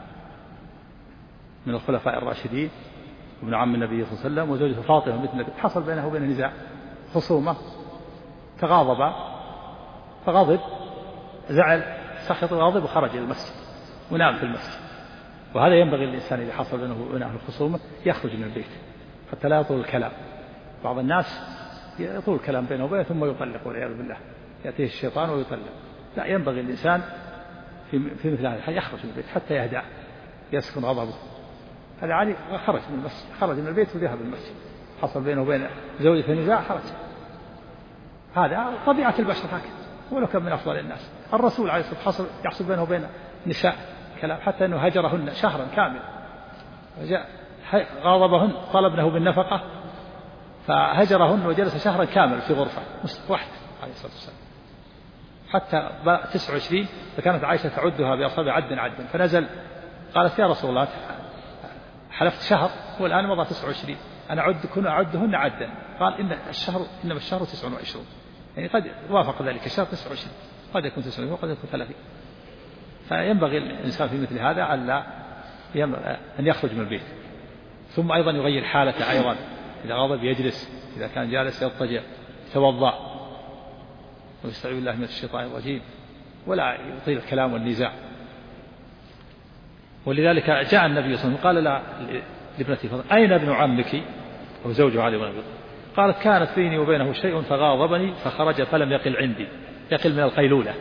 من الخلفاء الراشدين وابن عم النبي صلى الله عليه وسلم، وزوجته فاطمة مثل النبي، حصل بينه وبين نزاع خصومة، تغاضب فغضب زعل سخط وغضب وخرج إلى المسجد ونام في المسجد. وهذا ينبغي للإنسان إذا حصل بينه وبين أهل الخصومة يخرج من البيت حتى لا يطول الكلام. بعض الناس يطول الكلام بينه وبينه ثم يطلق والعياذ بالله، يأتيه الشيطان ويطلق. لا، ينبغي الإنسان في مثل هذا الحال يخرج من البيت حتى يهدأ يسكن غضبه. هذا علي خرج من المسجد، خرج من البيت وذهب المسجد، حصل بينه وبين زوجته نزاع خرج. هذا طبيعة البشر هكذا ولو كان من أفضل الناس. الرسول عليه الصلاة والسلام يحصل بينه وبين نساء كلام حتى أنه هجرهن شهرا كاملا، غاضبهن طلبنه بالنفقة فهجرهن وجلس شهرا كاملا في غرفة واحدة عليه الصلاة والسلام حتى 29. فكانت عائشة تعدها بأصابع عد فنزل قالت يا رسول الله حلفت شهر والآن مضى 29 أنا أعدهن عدا. قال إنما الشهر 29، يعني قد وافق ذلك الشهر 29، قد يكون 29 وقد يكون 30. فينبغي الإنسان في مثل هذا أن يخرج من البيت. ثم أيضا يغير حالته أيضا، إذا غضب يجلس، إذا كان جالس يضطجع، يتوضأ ويستعيذ بالله من الشيطان الرجيم ولا يطيل الكلام والنزاع. ولذلك جاء النبي صلى الله عليه وسلم قال لابنته فاطمة أين ابن عمك وزوجه علي بن أبي طالب؟ قالت كانت بيني وبينه شيء فغاضبني فخرج فلم يقل عندي. يقل من القيلولة،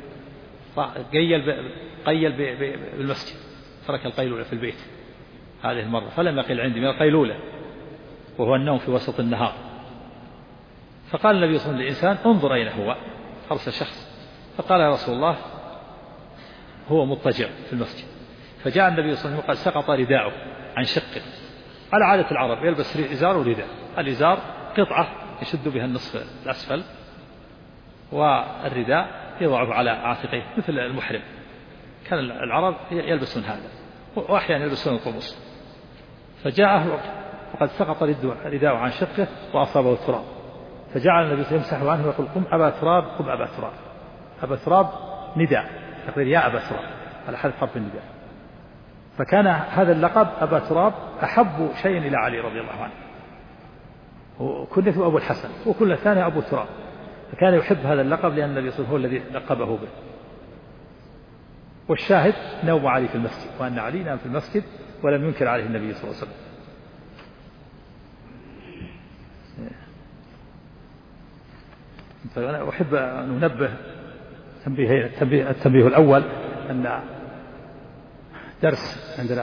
قيل بالمسجد، ترك القيلولة في البيت هذه المرة، فلم يقل عندي من القيلولة وهو النوم في وسط النهار. فقال النبي صلى الله عليه وسلم للإنسان انظر أين هو؟ أرسل شخص فقال يا رسول الله هو مضطجع في المسجد. فجاء النبي صلى الله عليه وسلم وقال سقط رداؤه عن شقه. على عادة العرب يلبس إزار ورداء، الإزار قطعة يشد بها النصف الأسفل والرداء يضعه على عاتقه مثل المحرم. كان العرب يلبسون هذا وأحيانا يلبسون القمص. فجاءه وقد سقط رداءه عن شقه وأصابه التراب، فجعل النبي صلى الله عليه وسلم يمسح عنه ويقول قم أبا تراب قم أبا تراب. أبا تراب نداء، تقول يا أبا تراب على حد حرف النداء. فكان هذا اللقب أبا تراب أحب شيء إلى علي رضي الله عنه، وكنيته أبو الحسن وكل ثاني أبو تراب، فكان يحب هذا اللقب لأن النبي صلى الله عليه وسلم هو الذي لقبه به. والشاهد نوم علي في المسجد، وأن علي نام في المسجد ولم ينكر عليه النبي صلى الله عليه وسلم. فأنا أحب أن ننبه التنبيه الأول أن درس عندنا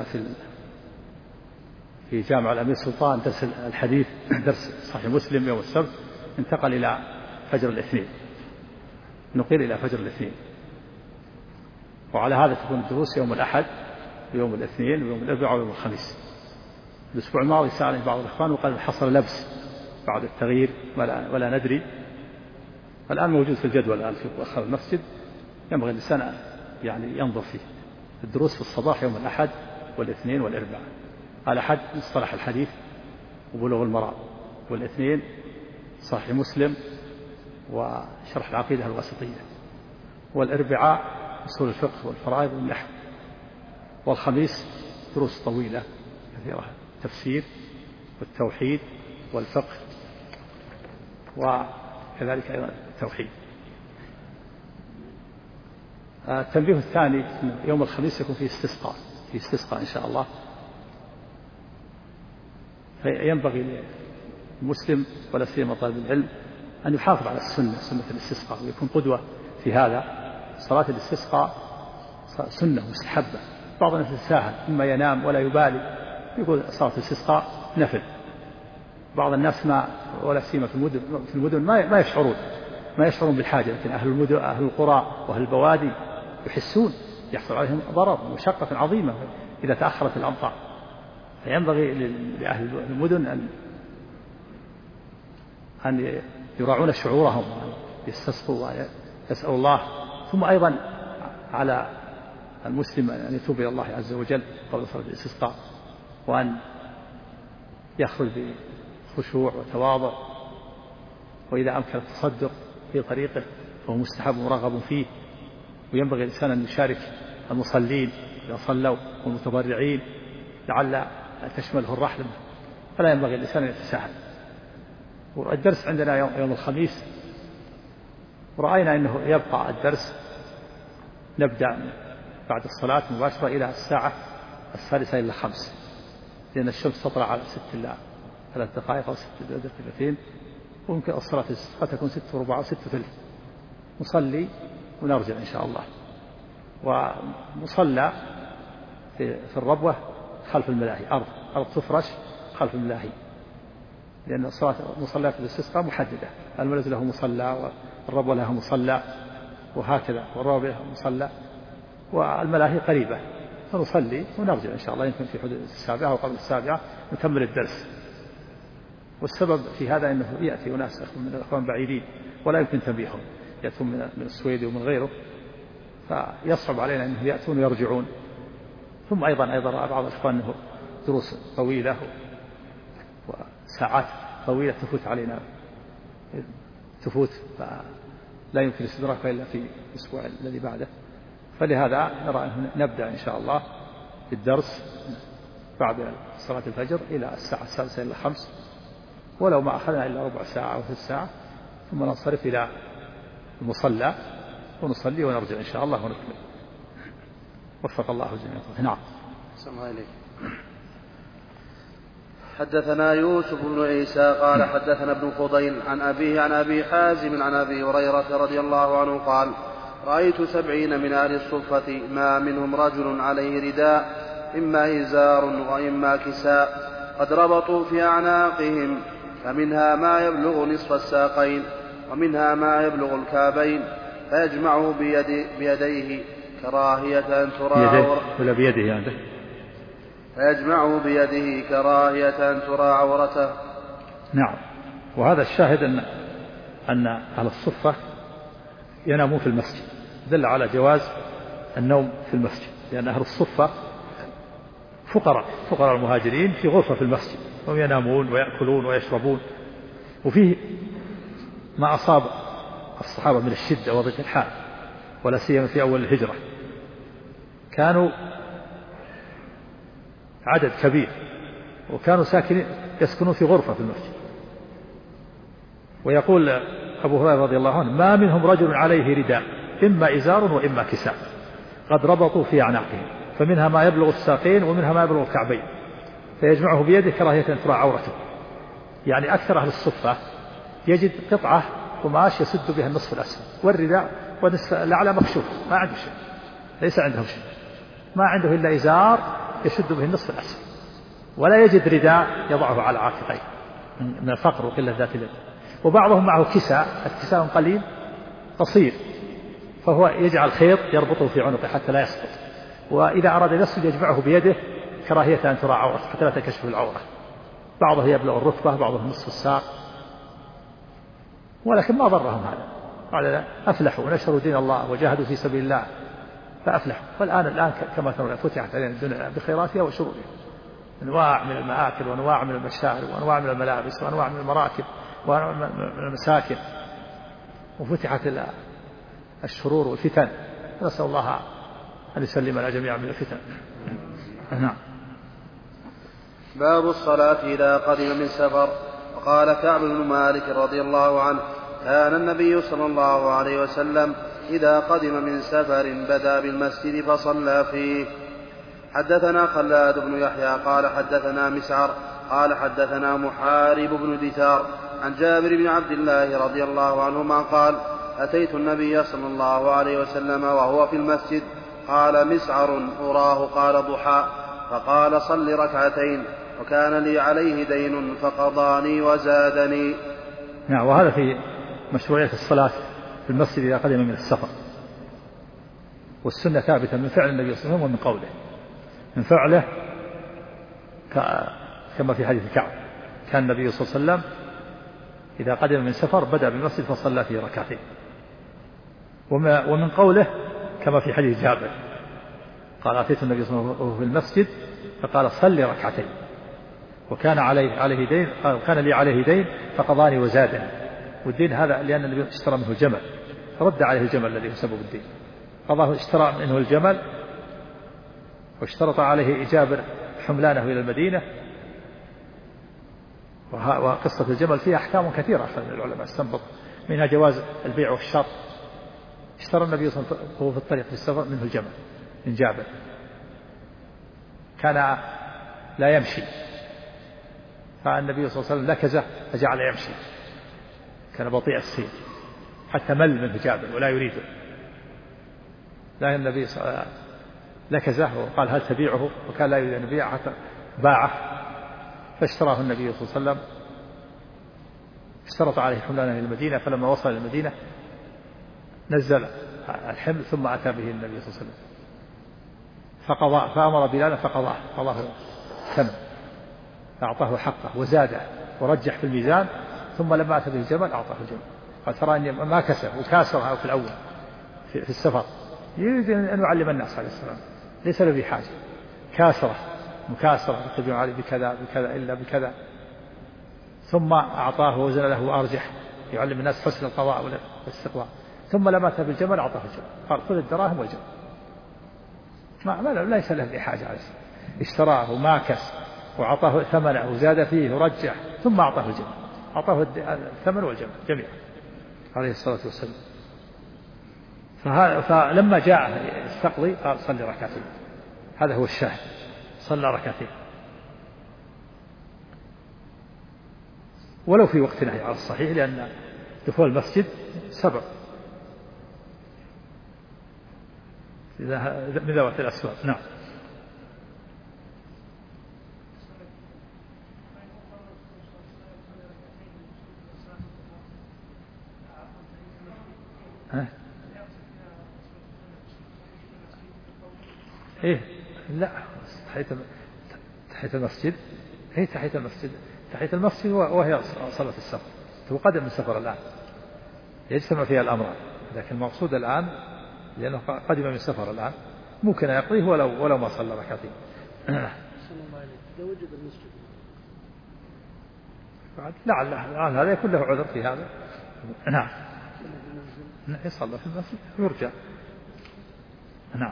في جامع الأمير سلطان درس الحديث، درس صحيح مسلم يوم السبت، انتقل إلى فجر الاثنين، نقل إلى فجر الاثنين. وعلى هذا تكون الدروس يوم الأحد ويوم الاثنين ويوم الأربعاء ويوم الخميس. الأسبوع الماضي سألني بعض الإخوان وقال حصل لبس بعد التغيير ولا ندري. الآن موجود في الجدول الآن في مؤخر المسجد ينبغي الإنسان يعني ينظر فيه. الدروس في الصباح يوم الأحد والاثنين والأربعاء. الأحد مصطلح الحديث وبلوغ المرام، والاثنين صحيح مسلم وشرح العقيدة الواسطية، والأربعاء أصول الفقه والفرائض والنحو، والخميس دروس طويلة كثيرة، التفسير والتوحيد والفقه وكذلك أيضا التوحيد. التنبيه الثاني يوم الخميس يكون فيه استسقاء إن شاء الله، فينبغي للمسلم ولا سيما طالب العلم أن يحافظ على سنة الاستسقاء ويكون قدوة في هذا. صلاة الاستسقاء سنة مستحبة، بعض الناس يتساهل إما ينام ولا يبالي يقول صلاة الاستسقاء نفل. بعض الناس ما ولا سيما في المدن ما يشعرون بالحاجة، لكن أهل المدن أهل القرى وأهل البوادي يحسون يحصل عليهم ضرر ومشقة عظيمة إذا تأخرت الأمطار. فينبغي لأهل المدن أن يراعون شعورهم، يستسقوا ويسألوا الله. ثم أيضا على المسلم أن يتوب إلى الله عز وجل قبل صلاة الاستسقاء، وأن يخرج بخشوع وتواضع، وإذا أمكن التصدق في طريقه فهو مستحب مرغب فيه. وينبغي الإنسان أن يشارك المصلين إذا صلوا والمتضرعين لعل تشمله الرحمة، فلا ينبغي الإنسان أن يتساهل. والدرس عندنا يوم الخميس رأينا أنه يبقى الدرس، نبدأ بعد الصلاة مباشرة إلى الساعة 4:45، لأن الشمس تطلع على 6:03 أو 6:30، وممكن الصلاة قد تكون 6:15 أو 6:30. نصلي ونرجع إن شاء الله. ومصلى في الربوة خلف الملاهي، أرض تفرش خلف الملاهي، لأن الصلاة مصلات الاستسقاء محددة، المنزل له مصلى والربوة لها مصلى وهكذا، والرابع مصلى، والملاهي قريبة، فنصلي ونرجع إن شاء الله. يمكن في حدود 7 أو قبل 7 نكمل الدرس. والسبب في هذا أنه يأتي أناس من الأخوان بعيدين ولا يمكن تنبيههم، يأتون من السويد ومن غيره، فيصعب علينا أنه يأتون ويرجعون. ثم أيضا بعض الأخوان أنه دروس طويلة وساعات طويلة تفوت علينا، فلا يمكن استدراكها إلا في الأسبوع الذي بعده. فلهذا نرى أن نبدأ إن شاء الله بالدرس بعد صلاة الفجر إلى الساعة 4:45 إلى 5، ولو ما أخذنا إلا ربع ساعة أو ثلث ساعة، ثم ننصرف إلى المصلى ونصلي ونرجع إن شاء الله ونكمل. وفق الله الجميع. نعم. السلام عليكم. حدثنا يوسف بن عيسى قال حدثنا ابن فضيل عن أبيه عن أبي حازم عن أبي هريرة رضي الله عنه قال: رأيت 70 من أهل الصفة ما منهم رجل عليه رداء إما إزار وإما كساء قد ربطوا في أعناقهم، فمنها ما يبلغ نصف الساقين ومنها ما يبلغ الكعبين، فيجمعه بيديه كراهية أن ترى عورته. نعم. وهذا الشاهد أن أهل الصفة ينامون في المسجد، دل على جواز النوم في المسجد، لأن أهل الصفة فقراء المهاجرين في غرفة في المسجد، هم ينامون ويأكلون ويشربون. وفيه ما أصاب الصحابة من الشدة وضيق الحال، ولا سيما في أول الهجرة، كانوا عدد كبير وكانوا يسكنون في غرفة في المسجد. ويقول أبو هريرة رضي الله عنه: ما منهم رجل عليه رداء إما إزار وإما كساء قد ربطوا في أعناقهم، فمنها ما يبلغ الساقين ومنها ما يبلغ الكعبين، فيجمعه بيده كراهية أن ترى عورته. يعني أكثر أهل الصفة يجد قطعة قماش يسد بها النصف الأسفل، والرداء والنصف الأعلى مكشوف، ما عنده شيء، ليس عنده شيء، ما عنده إلا إزار يشد به النصف الأسفل، ولا يجد رداء يضعه على عاتقيه من الفقر وقلة ذات اليد. وبعضهم معه كساء، الكساء قليل قصير، فهو يجعل خيط يربطه في عنقه حتى لا يسقط، وإذا أراد أن يسجد يجمعه بيده كراهية أن ترى عورته حتى لا تكشف العورة. بعضه يبلغ الركبة، بعضه نصف الساق، ولكن ما ضرهم هذا، قال أفلحوا ونشروا دين الله وجاهدوا في سبيل الله فأفلحوا. والآن كما ترون فتحت علينا الدنيا بخيراتها وشرورها، أنواع من المآكل وأنواع من المشارب وأنواع من الملابس وأنواع من المراكب وأنواع من المساكن، وفتحت الشرور والفتن. نسأل الله أن يسلمنا جميعا من الفتن. نعم. باب الصلاة إذا قدم من سفر. وقال كعب بن مالك رضي الله عنه كان النبي صلى الله عليه وسلم إذا قدم من سفر بدا بالمسجد فصلى فيه. حدثنا خلاد بن يحيى قال حدثنا مسعر قال حدثنا محارب بن دثار عن جابر بن عبد الله رضي الله عنهما قال أتيت النبي صلى الله عليه وسلم وهو في المسجد. قال مسعر أراه قال ضحى، فقال صل ركعتين وكان لي عليه دين فقضاني وزادني. نعم. وهذا في مشروعية الصلاة في المسجد إذا قدم من السفر، والسنة ثابتة من فعل النبي صلى الله عليه وسلم ومن قوله. من فعله كما في حديث كعب كان النبي صلى الله عليه وسلم إذا قدم من سفر بدأ بالمسجد فصلى فيه ركعتين. ومن قوله كما في حديث جابر قال أتيت النبي صلى الله عليه وسلم في المسجد فقال صلي ركعتين وكان عليه دين، كان لي عليه دين فقضاني وزادني. والدين هذا لأن النبي اشترى منه الجمل فرد عليه الجمل الذي هو سبب الدين، قضاه اشترى منه الجمل واشترط عليه إجابر حملانه إلى المدينة. وقصة الجمل فيها أحكام كثيرة أخذ العلماء استنبط منها جواز البيع والشراء. اشترى النبي صلى الله عليه وسلم وهو في الطريق في السفر منه الجمل من جابر، كان لا يمشي فالنبي صلى الله عليه وسلم لكزه فجعل يمشي، كان بطيء السير حتى مل منه جابر ولا يريده، لكن النبي صلى الله عليه وسلم لكزه وقال هل تبيعه، وكان لا يريد أن يبيعه حتى باعه فاشتراه النبي صلى الله عليه وسلم. اشترط عليه حملانه إلى المدينة، فلما وصل إلى المدينة نزل الحمل ثم أتى به النبي صلى الله عليه وسلم فقضاه، فأمر بلالا فقضاه ثمن فأعطاه حقه وزاده ورجح في الميزان، ثم لما أتى به الجمل أعطاه الجمل. قال ترى أني ما كسر وكاسرها في الأول في السفر، يريد أن يعلم الناس عليه السلام ليس له بحاجة، كاسرة مكاسرة يتبعون عليه بكذا بكذا إلا بكذا، ثم أعطاه وزن له وأرجح يعلم الناس حسن القضاء والاستقضاء، ثم لما أتى بالجمل أعطاه الجمل قال خذ الدراهم والجمل. ما ليس له بحاجة عليه السلام، اشتراه وماكس وأعطاه ثمنه وزاد فيه ورجح ثم أعطاه الجمل، أعطاه الثمن والجمل جميعا عليه الصلاة والسلام. فلما جاء يستقضي قال صلي ركعتين، هذا هو الشاهد، صلى ركعتين ولو في وقت نهي على الصحيح، لأن دخول المسجد سبب من ذوات الأسباب. نعم. إيه لا تحية المسجد، هي تحية المسجد، تحية المسجد وهي صلاة السفر، هو قدم من السفر الآن يجتمع فيها الأمران، لكن المقصود الآن لأنه قدم من السفر الآن ممكن يقضيه ولو ما صلى ركعتين. وجد المسجد لعل هذا يكون له عذر في هذا. نعم يصلى في المسجد يرجع. نعم.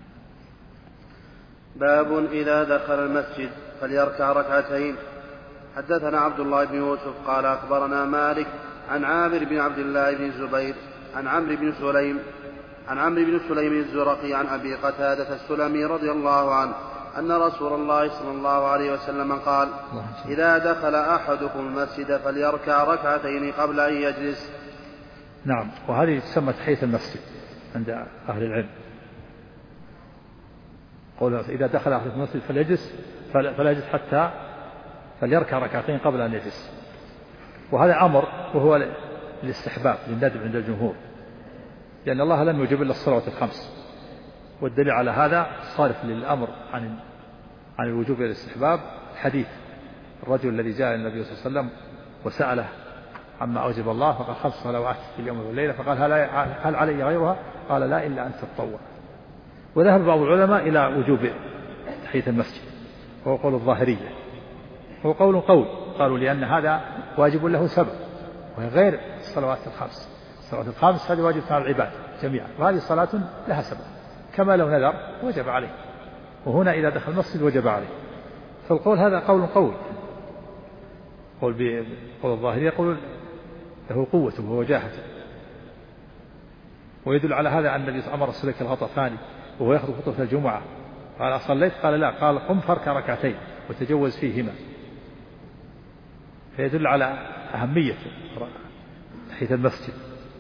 باب إذا دخل المسجد فليركع ركعتين. حدثنا عبد الله بن يوسف قال أخبرنا مالك عن عامر بن عبد الله بن الزبير عن عمرو بن سليم الزرقي عن أبي قتادة السلمي رضي الله عنه أن رسول الله صلى الله عليه وسلم قال إذا دخل أحدكم المسجد فليركع ركعتين قبل أن يجلس. نعم. وهذه تسمى تحية المسجد عند أهل العلم، قول إذا دخل أحد المسجد فليجلس حتى فليركع ركعتين قبل أن يجلس. وهذا أمر وهو الاستحباب للندب عند الجمهور، لأن الله لم يجب إلا الصلوات الخمس، والدليل على هذا صارف للأمر عن الوجوب إلى الاستحباب حديث الرجل الذي جاء النبي صلى الله عليه وسلم وسأله عما أوجب الله، فقال 5 صلوات في اليوم والليلة، فقال هل علي غيرها؟ قال لا إلا أن تتطوع. وذهب بعض العلماء إلى وجوب تحية المسجد، وهو قول الظاهرية، هو قول قوي، قالوا لأن هذا واجب له سبب، وهي غير الصلوات الخمس. الصلوات الخمس هذه واجب على العباد جميعا، وهذه صلاة لها سبب، كما لو نذر وجب عليه، وهنا إذا دخل المسجد وجب عليه. فالقول هذا قول قوي، قول الظاهرية يقول له قوته ووجاهته. ويدل على هذا أن النبي أمر السلك الغطفاني وهو يخطب خطبة الجمعة، قال أصليت؟ قال لا، قال قم فاركع ركعتين وتجوز فيهما. فيدل على أهمية تحية المسجد.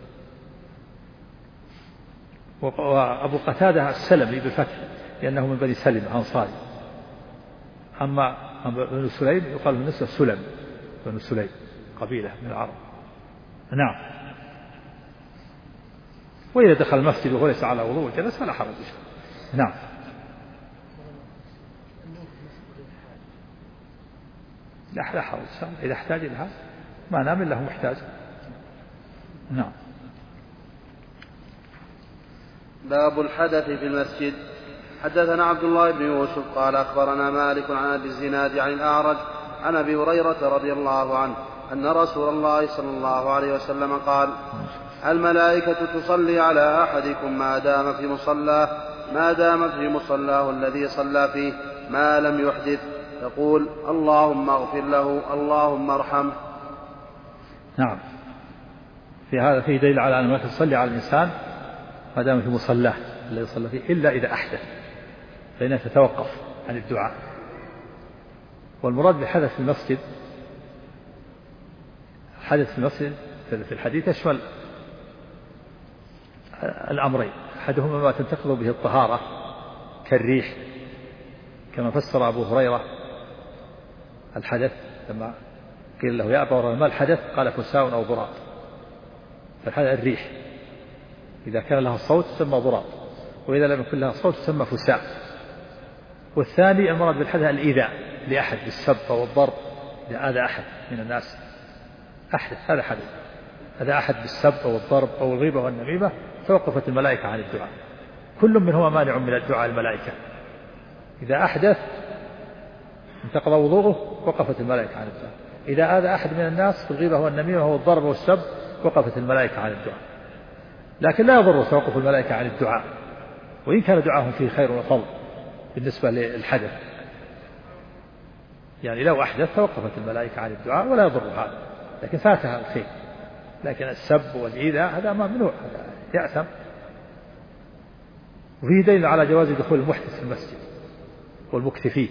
وأبو قتادة السلمي بالفتح لأنه من بني سلم أنصاري. أما بنو سليم يقال بالنسبة سلم، بنو سليم قبيلة من العرب. نعم. وإذا دخل المسجد وهو ليس على وضوء وجلس فلا حرج. نعم. لا حرج، إذا احتاج لها ما نام إلا هو محتاج. نعم. باب الحدث في المسجد. حدثنا عبد الله بن يوسف قال أخبرنا مالك عن أبي الزناد عن الأعرج عن أبي هريرة رضي الله عنه أن رسول الله صلى الله عليه وسلم قال: الملائكة تصلي على أحدكم ما دام في مصلاه الذي صلى فيه ما لم يحدث، يقول: اللهم اغفر له، اللهم ارحمه. نعم. في هذا فيه دليل على أن الملائكة تصلي على الإنسان ما دام في مصلاه الذي صلى فيه إلا إذا أحدث، فإنها تتوقف عن الدعاء. والمراد بحدث في المسجد، حدث في المسجد في الحديث يشمل الأمرين، أحدهما ما تنتقض به الطهارة كالريح، كما فسر أبو هريرة الحدث لما قيل له يا أبا هريرة ما الحدث؟ قال فساء أو ضراط. فالحدث الريح، إذا كان لها صوت تسمى ضراط، وإذا لم يكن لها صوت تسمى فساء. والثاني المراد بالحدث الإيذاء لأحد بالسب والضرب، إذا آذى أحد من الناس أحدث، هذا حدث. هذا أحد بالسب أو الضرب أو الغيبة والنميمة توقفت الملائكة عن الدعاء، كل منهما مانع من الدعاء الملائكة. إذا أحدث انتقض وضوءه وقفت الملائكة عن الدعاء. إذا آذى أحد من الناس بالغيبة والنميمة والضرب والسب وقفت الملائكة عن الدعاء. لكن لا يضر توقف الملائكة عن الدعاء، وإن كان دعاهم فيه خير وفضل بالنسبة للحدث، يعني لو أحدث توقفت الملائكة عن الدعاء ولا يضر هذا، لكن فاتها الخير. لكن السب والإيذاء هذا ممنوع، هذا يأثم. وفيه دليل على جواز دخول المحدث في المسجد والمكث فيه،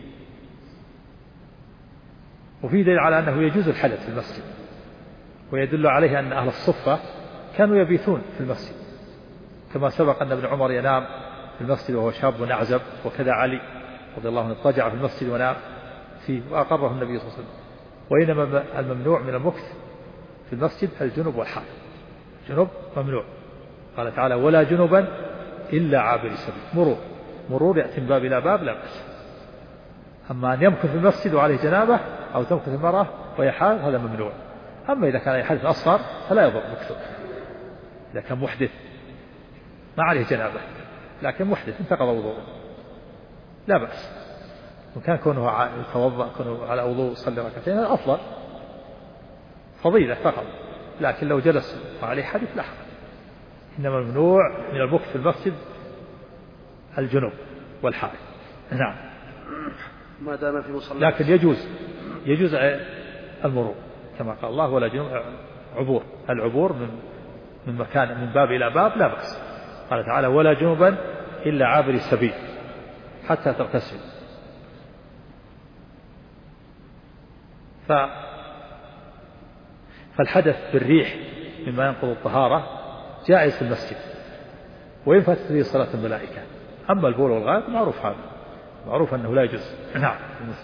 وفيه دليل على أنه يجوز الحدث في المسجد، ويدل عليه أن أهل الصفة كانوا يبيتون في المسجد، كما سبق أن ابن عمر ينام في المسجد وهو شاب أعزب، وكذا علي رضي الله عنه اضطجع في المسجد ونام فيه وأقره النبي صلى الله عليه وسلم. وإنما الممنوع من المكث في المسجد الجنب والحائض. جنب ممنوع، قال تعالى: ولا جنبا إلا عابر سبيل. مرور يأتي من باب إلى باب لا بأس. أما أن يمكث في المسجد وعليه جنابة أو تمكث المرأة وهي حائض هذا ممنوع. أما إذا كان حدث أصغر فلا يضر مكثه، إذا كان محدث ما عليه جنابة لكن محدث انتقض وضوءه لا بأس. وكان كونه يتوضأ كونه على وضوء صلي ركعتين هذا أفضل، فضيلة فقط. لكن لو جلس وعليه حدث لا حرج. إنما الممنوع من المكث في المسجد الجنوب والحائض. نعم. ما دام في مصلى. لكن يجوز المرور كما قال الله: ولا جنوب عبور. العبور من مكان من باب إلى باب لا بأس. قال تعالى: ولا جنوبا إلا عابر السبيل حتى تغتسل. فالحدث بالريح مما ينقض الطهارة جائز في المسجد، وإن فاتت به صلاة الملائكة. أما البول والغائط معروف، هذا معروف أنه لا يجوز. نعم.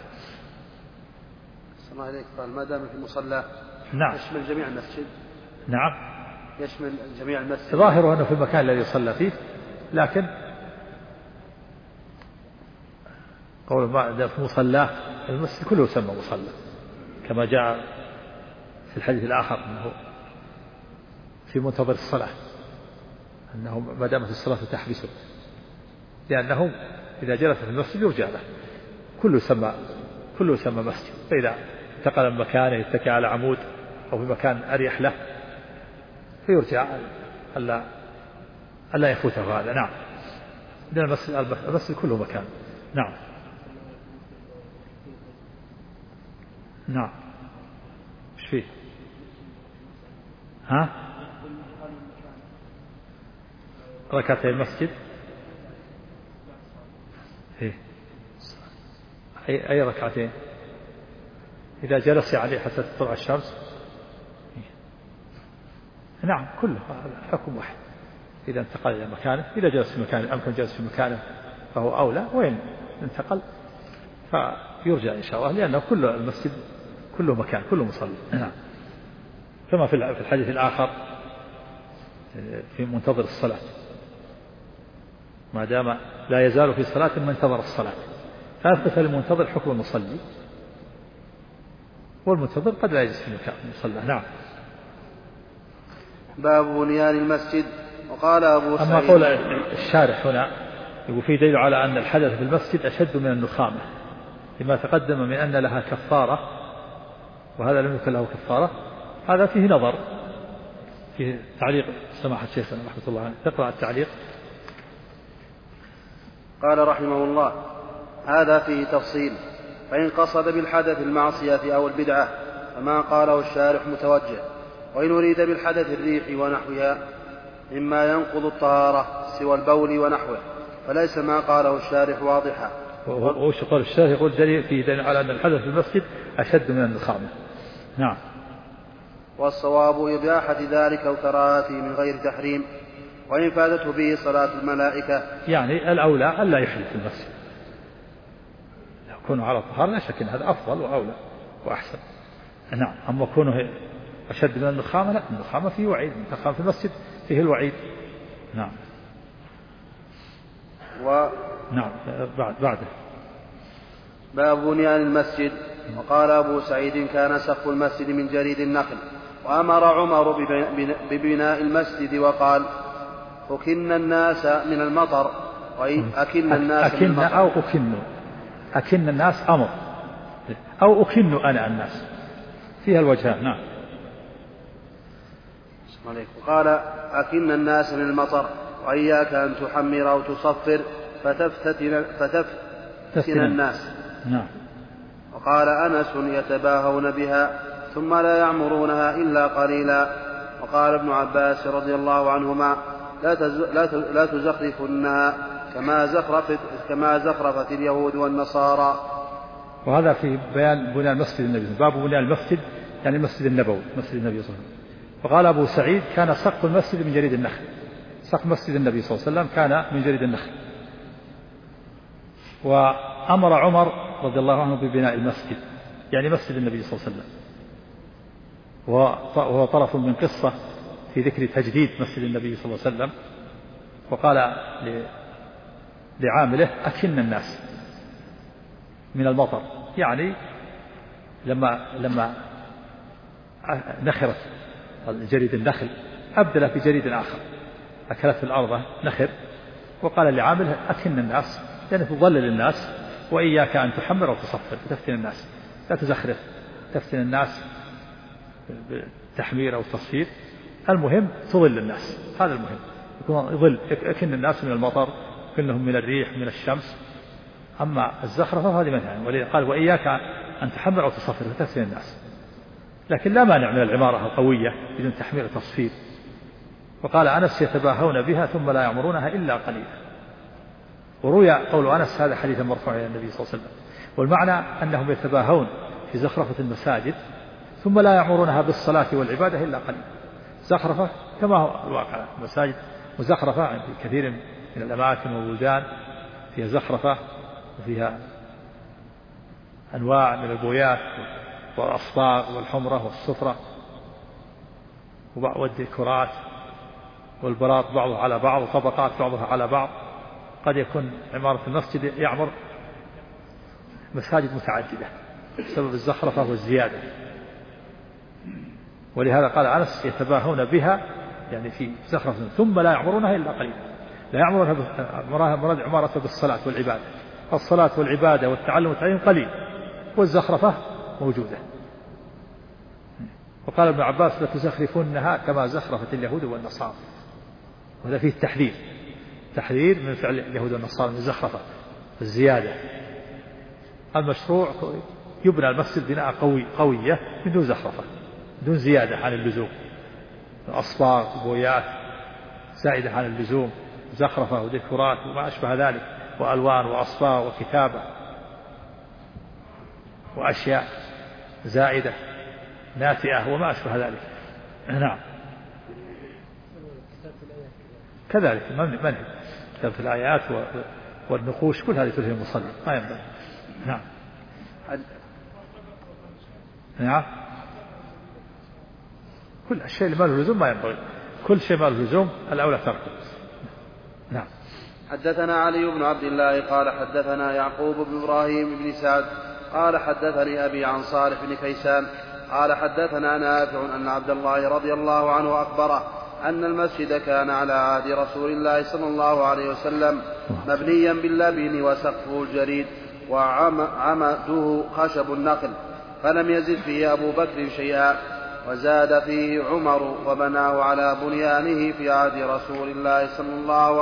الله عليك. قال ما دام في مصلى. نعم. يشمل جميع المسجد. نعم. يشمل جميع المسجد. ظاهره أنه في المكان الذي صلى فيه، لكن قول ما دام في مصلى المسجد كله يسمى مصلى، كما جاء في الحديث الآخر أنه في منتظر الصلاة، أنه ما دامت الصلاة تحبسه، لأنه إذا جلس في المسجد يرجع له، كله يسمى مسجد، فإذا انتقل من مكانه يتكئ على عمود أو في مكان أريح له فيرجع ألا يفوته هذا. نعم، لأن المسجد كله مكان. نعم. نعم. ايش فيه؟ ها؟ ركعتي المسجد. إيه؟ أي ركعتين؟ إذا جلس عليه حتى تطلع الشمس. نعم، كله حكم واحد. إذا انتقل إلى مكانه، إذا جلس في مكانه أمكن جلس في مكانه فهو أولى، وين انتقل فيرجع إن شاء الله، لأنه كل المسجد كله مكان، كله مصلي. نعم. كما في الحديث الآخر في منتظر الصلاة، ما دام لا يزال في صلاة من انتظر الصلاة، فأثبت للمنتظر حكم المصلي، والمنتظر قد لا يجلس في مكان المصلى. نعم. باب بنيان المسجد. وقال أبو سعيد. أما قول الشارح هنا يقول فيه دليل على أن الحدث في المسجد أشد من النخامة، لما تقدم من أن لها كفارة وهذا لم يكن له كفارة. هذا فيه نظر، فيه تعليق سماحة شيخنا رحمة الله عليه. تقرأ التعليق. قال رحمه الله: هذا فيه تفصيل، فإن قصد بالحدث المعصية أو البدعة فما قاله الشارح متوجه، وإن أريد بالحدث الريح ونحوها مما ينقض الطهارة سوى البول ونحوه فليس ما قاله الشارح واضحا. وش قال الشارح؟ يقول فيه دليل على أن الحدث في المسجد أشد من النخامة. نعم. والصواب إباحة ذلك وكراهته من غير تحريم، وإن فاتته به صلاة الملائكة. يعني الأولى ألا يحدث في المسجد، يكون على الطهارة لا شك أن هذا أفضل وأولى وأحسن. نعم. أما كونه أشد من النخامة لا، النخامة فيه وعيد، النخامة في المسجد فيه الوعيد. نعم. نعم. بعده باب بنيان المسجد. وقال أبو سعيد: كان سقف المسجد من جريد النخل، وأمر عمر ببناء المسجد وقال: أكن الناس من المطر. أكن الناس من المطر أو أكن الناس أمر أو أكن أنا الناس، فيها الوجهان. نعم. قال: أكن الناس من المطر، وإياك أن تحمر أو تصفر فتفتن الناس. نعم. وقال أنس: يتباهون بها ثم لا يعمرونها إلا قليلا. وقال ابن عباس رضي الله عنهما: لا تزخرفنها كما زخرفت اليهود والنصارى. وهذا في بيان بناء المسجد النبوي، باب بناء المسجد يعني المسجد النبوي، مسجد النبي صلى الله عليه وسلم. وقال أبو سعيد: كان سقف المسجد من جريد النخل. سقف مسجد النبي صلى الله عليه وسلم كان من جريد النخل. وأمر عمر رضي الله عنه ببناء المسجد يعني مسجد النبي صلى الله عليه وسلم، وهو طرف من قصة في ذكر تجديد مسجد النبي صلى الله عليه وسلم. وقال لعامله: أكن الناس من المطر، يعني لما نخرت جريد النخل أبدل في جريد آخر، أكلت في الأرض نخر، وقال لعامله: أكن الناس، يعني تضلل الناس، وإياك أن تحمر أو تصفر تفتن الناس، لا تزخرف تفتن الناس بالتحمير أو التصفير، المهم تظل الناس، هذا المهم، يكون ظل. أكن الناس من المطر، كلهم من الريح من الشمس، أما الزخرفة هذه مثلا. ولذا قال: وإياك أن تحمر أو تصفر فتفتن الناس، لكن لا مانع من العمارة القوية بدون تحمير وتصفير. وقال أنس: يتباهون بها ثم لا يعمرونها إلا قليلا. وروي قول أنس هذا حديثا مرفوعا إلى النبي صلى الله عليه وسلم، والمعنى أنهم يتباهون في زخرفة المساجد ثم لا يعمرونها بالصلاة والعبادة إلا قليلا. زخرفة كما هو الواقع، المساجد مزخرفة في كثير من الأماكن والبلدان، فيها زخرفة وفيها أنواع من البويات والأصباغ والحمرة والصفرة والديكورات والبلاط بعضها على بعض وطبقات بعضها على بعض. قد يكون عمارة المسجد يعمر مساجد متعددة بسبب الزخرفة والزيادة. ولهذا قال أنس يتباهون بها يعني في زخرفة ثم لا يعمرونها إلا قليلا. لا يعمرونها مراد عمارة بالصلاة والعبادة، الصلاة والعبادة والتعلم والتعليم قليل، والزخرفة موجودة. وقال ابن عباس لتزخرفونها كما زخرفت اليهود والنصارى. وهذا فيه تحذير من فعل اليهود والنصارى من الزخرفة الزيادة. المشروع يبنى المسجد بناء قوية من دون زخرفة، دون زيادة عن اللزوم، أصباغ وبويات زائدة عن اللزوم، زخرفة وديكورات وما أشبه ذلك، وألوان وأصباغ وكتابة وأشياء زائدة ناتئة وما أشبه ذلك. نعم. كذلك منهج كتابة الآيات والنقوش كل هذه تلهم المصلي ما ينبغي. نعم. نعم. كل الشيء اللي ما له لزوم ما ينبغي، كل شيء ما له لزوم الأولى تركه. نعم. حدثنا علي بن عبد الله قال حدثنا يعقوب بن إبراهيم بن سعد قال حدثني أبي عن صالح بن كيسان قال حدثنا نافع أن عبد الله رضي الله عنه أخبره أن المسجد كان على عهد رسول الله صلى الله عليه وسلم مبنيا باللبن وسقفه الجريد وعمده خشب النخل، فلم يزد فيه أبو بكر شيئا، وزاد فيه عمر وبناه على بنيانه في عهد رسول الله صلى الله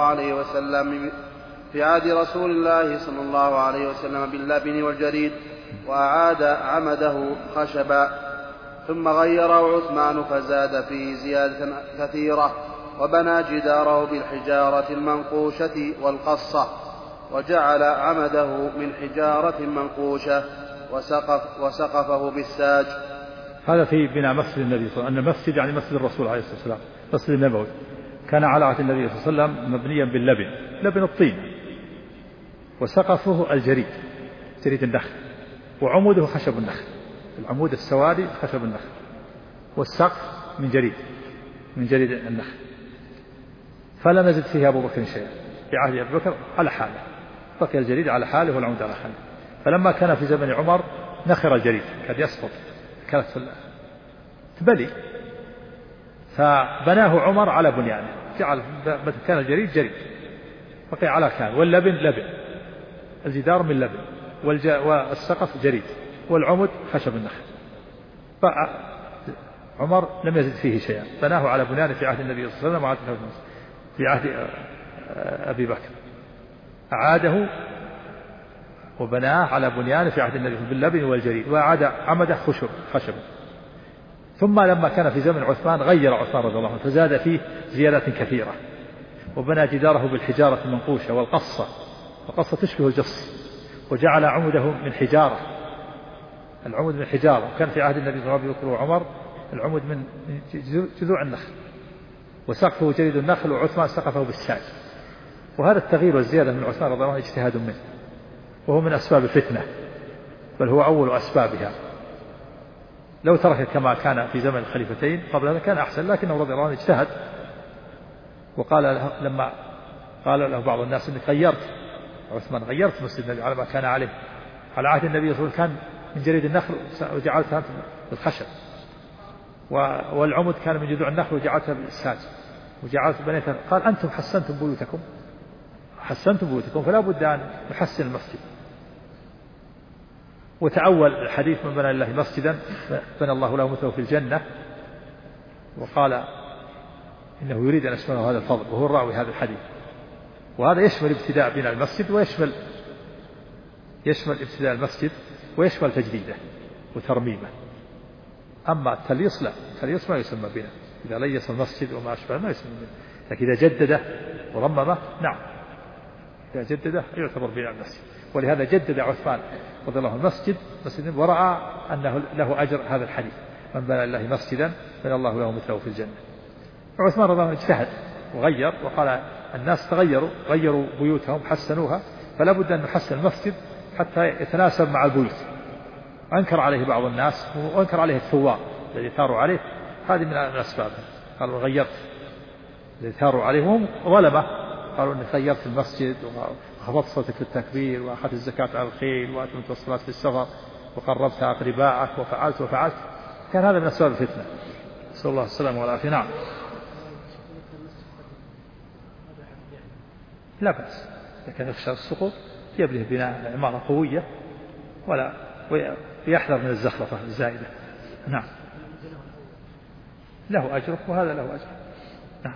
عليه وسلم باللبن والجريد، وأعاد عمده خشبا، ثم غيره عثمان فزاد فيه زيادة كثيرة، وبنى جداره بالحجارة المنقوشة والقصة، وجعل عمده من حجارة منقوشة، وسقفه بالساج. هذا في بناء مسجد النبي صلى الله عليه وسلم، أن المسجد يعني مسجد الرسول عليه الصلاة والسلام، مسجد النبوي كان على عهد النبي صلى الله عليه وسلم مبنيا باللبن، لبن الطين، وسقفه الجريد، جريد النخل، وعموده خشب النخل، العمود السوادي خشب النخل، والسقف من جريد النخل، فلم يزد فيه أبو بكر شيئا، في عهد أبي بكر على حاله، بقي الجريد على حاله والعمود على حاله. فلما كان في زمن عمر نخر الجريد كاد يسقط، كانت تبلي، فبناه عمر على بنيانه، جعل كان الجريد جريد بقي على كان، واللبن لبن، الجدار من لبن، والسقف جريد، والعمود خشب النخل. فعمر لم يزد فيه شيئا، بناه على بنيانه في عهد النبي صلى الله عليه وسلم في عهد أبي بكر، أعاده وبناه على بنيانه في عهد النبي باللبن والجريد، وأعاد عمده خشب. ثم لما كان في زمن عثمان غير عثمان رضي الله عنه فزاد فيه زيادات كثيرة، وبنى جداره بالحجارة المنقوشة والقصة تشبه الجص، وجعل عمده من حجارة، العمود من حجارة، وكان في عهد النبي صلى الله عليه وسلم وعمر العمود من جذوع النخل، وسقفه جريد النخل، وعثمان سقفه بالساج. وهذا التغيير والزيادة من عثمان رضي الله عنه اجتهاد منه، وهو من أسباب الفتنة، بل هو أول أسبابها. لو ترك كما كان في زمن الخليفتين قبل هذا كان أحسن، لكنه رضي الله عنه اجتهد، وقال لما قال له بعض الناس إنك غيرت عثمان، غيرت مسجد النبي على ما كان عليه على عهد النبي صلى الله عليه وسلم، كان من جريد النخل وجعلتها بالخشب، والعمود كان من جذوع النخل وجعلتها بالساج، وجعلت بنيتها. قال أنتم حسنتم بيوتكم فلا بد أن نحسن المسجد. وتأول الحديث من بنى لله مسجدا بنى الله له مثله في الجنة، وقال إنه يريد أن يشمله هذا الفضل، وهو الراوي هذا الحديث. وهذا يشمل ابتداء بناء المسجد، ويشمل ابتداء المسجد، ويشمل تجديده وترميمه. أما التليص لا، التليص ما يسمى بناء، إذا ليس المسجد وما أشبه ما يسمى بناء، لكن إذا جدده ورممه نعم، إذا جدده يعتبر بناء المسجد. ولهذا جدد عثمان رضي الله عنه المسجد ورأى أنه له أجر هذا الحديث، من بنى لله مسجدا بنى الله له مثله في الجنة. وعثمان رضي الله عنه اجتهد وغير، وقال الناس غيروا بيوتهم حسنوها، فلا بد أن نحسن المسجد حتى يتناسب مع البيوت. أنكر عليه بعض الناس، وأنكر عليه الثوار الذي ثاروا عليه، هذه من الأسباب. قالوا غيرت، الذي ثاروا عليه وهم ظلمة، قالوا أنك غيرت المسجد وخفضت صوتك في التكبير، وأخذت الزكاة على الخيل، وأتمت الصلاة في السفر، وقربت أقرباءك، وفعلت. كان هذا من أسباب الفتنة. نسأل الله السلامة والعافية. نعم. لا بأس، إذا كان يخشى السقوط يبني بناء عمارة قوية ويحذر من الزخرفة الزائدة. نعم. له أجر وهذا له أجر. نعم.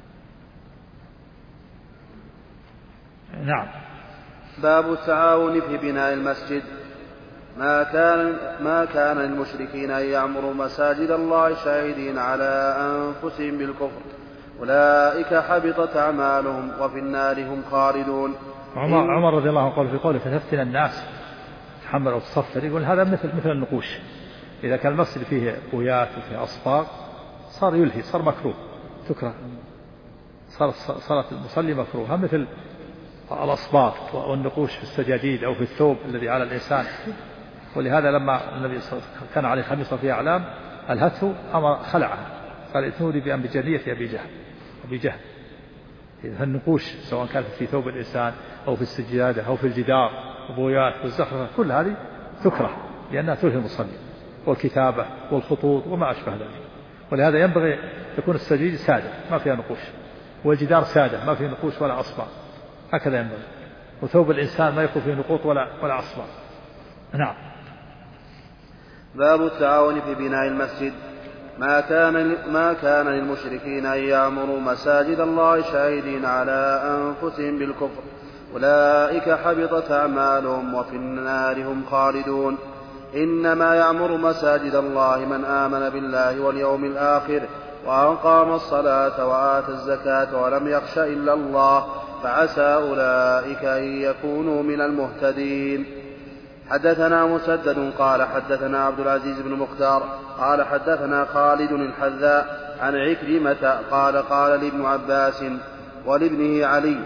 نعم. باب التعاون في بناء المسجد. ما كان للمشركين أن يعمروا مساجد الله شاهدين على أنفسهم بالكفر، أولئك حبطت أعمالهم وفي النار هم خالدون. عمر رضي الله عنه قال في قوله فتفتن الناس تحمل أو تصفر، يقول هذا مثل النقوش. إذا كان المسجد فيه بويات وفيه أصفار صار يلهي، صار مكروه، تكره، صارت المصلي مكروه، مثل الأصباط والنقوش في السجاجيد أو في الثوب الذي على الإنسان. ولهذا لما النبي صلى الله عليه وسلم كان عليه خميصة فيها أعلام الهته أمر خلعها، قال ائتوني بجنية أبي جهل. النقوش سواء كانت في ثوب الإنسان أو في السجادة أو في الجدار وبويات والزخرفة كل هذه تكره لأنها تلهي المصلي، والكتابة والخطوط وما أشبه ذلك. ولهذا ينبغي يكون السجيد سادة ما فيها نقوش، والجدار سادة ما فيه نقوش ولا أصبع، هكذا ينبغي. وثوب الإنسان ما يكون فيه نقوط ولا أصبع. نعم. باب التعاون في بناء المسجد. ما كان للمشركين أن يعمروا مساجد الله شاهدين على أنفسهم بالكفر، أولئك حبطت أعمالهم وفي النار هم خالدون. إنما يعمر مساجد الله من آمن بالله واليوم الآخر وأقام الصلاة وآتى الزكاة ولم يخش إلا الله، فعسى أولئك أن يكونوا من المهتدين. حدثنا مسدد قال حدثنا عبد العزيز بن مختار قال حدثنا خالد الحذاء عن عكرمة قال قال لابن عباس ولابنه علي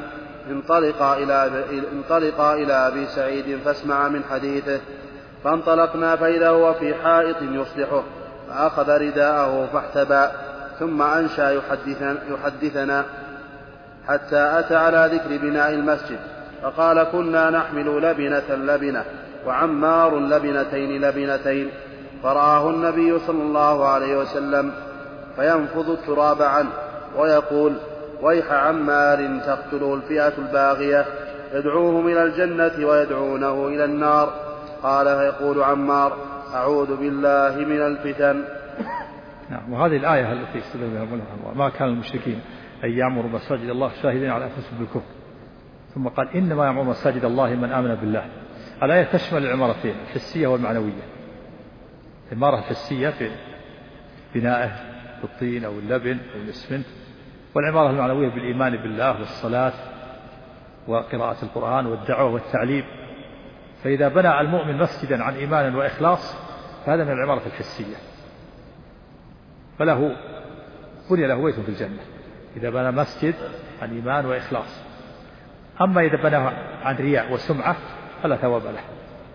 انطلقا إلى أبي سعيد فاسمع من حديثه. فانطلقنا فإذا هو في حائط يصلحه، فأخذ رداءه فاحتبى ثم أنشأ يحدثنا حتى أتى على ذكر بناء المسجد، فقال كنا نحمل لبنة وعمار لبنتين، فرآه النبي صلى الله عليه وسلم فينفض التراب عنه ويقول ويح عمار تقتله الفئة الباغية، يدعوهم إلى الجنة ويدعونه إلى النار. قال فيقول عمار أعوذ بالله من الفتن. نعم. وهذه الآية التي استدل بها المؤلف ما كان المشركين أن يعمروا مساجد الله شاهدين على أنفسهم بالكفر، ثم قال إنما يعمر مساجد الله من آمن بالله. الآية تشمل العمارتين الحسية والمعنوية. العمارة الحسية في بنائه بالطين أو اللبن أو الإسمنت، والعمارة المعنوية بالإيمان بالله والصلاة وقراءة القرآن والدعوة والتعليم. فإذا بنى المؤمن مسجدا عن إيمان وإخلاص فهذا من العمارة الحسية، فله بني له بيت في الجنة إذا بنى مسجد عن إيمان وإخلاص. أما إذا بنى عن رياء وسمعة فلا ثواب له.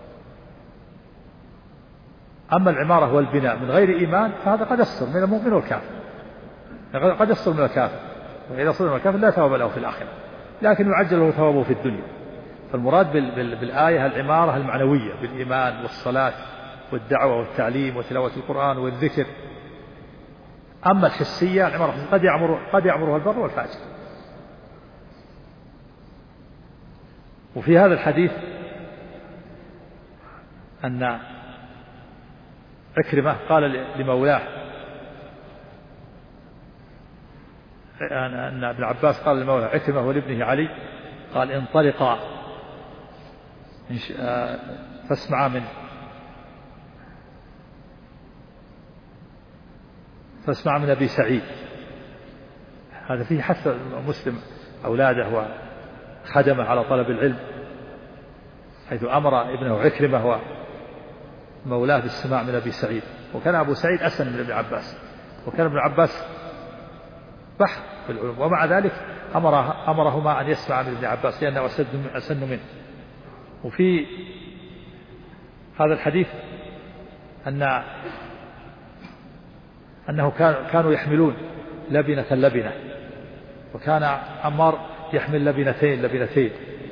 أما العمارة والبناء من غير إيمان فهذا قد يصدر من المؤمن والكافر، قد يصدر من الكافر، وإذا صدر من الكافر لا ثواب له في الآخرة، لكن يعجل له ثوابه في الدنيا. فالمراد بالآية العمارة المعنوية بالإيمان والصلاة والدعوة والتعليم وتلاوة القرآن والذكر. أما الحسية العمارة قد يعمرها البر والفاجر. وفي هذا الحديث أن عكرمة قال لمولاه أن ابن عباس قال لمولاه عكرمة ولابنه علي قال انطلقا فاسمعا من أبي سعيد. هذا فيه حث مسلم أولاده وخدمه على طلب العلم، حيث أمر ابنه عكرمة ومولاه بالسماع من أبي سعيد. وكان أبو سعيد أسن من ابن عباس، وكان ابن عباس بحر في العلوم، ومع ذلك أمرهما أن يسمع من ابن عباس لأنه أسن منه. وفي هذا الحديث أنه كانوا يحملون لبنة، وكان عمار يحمل لبنتين،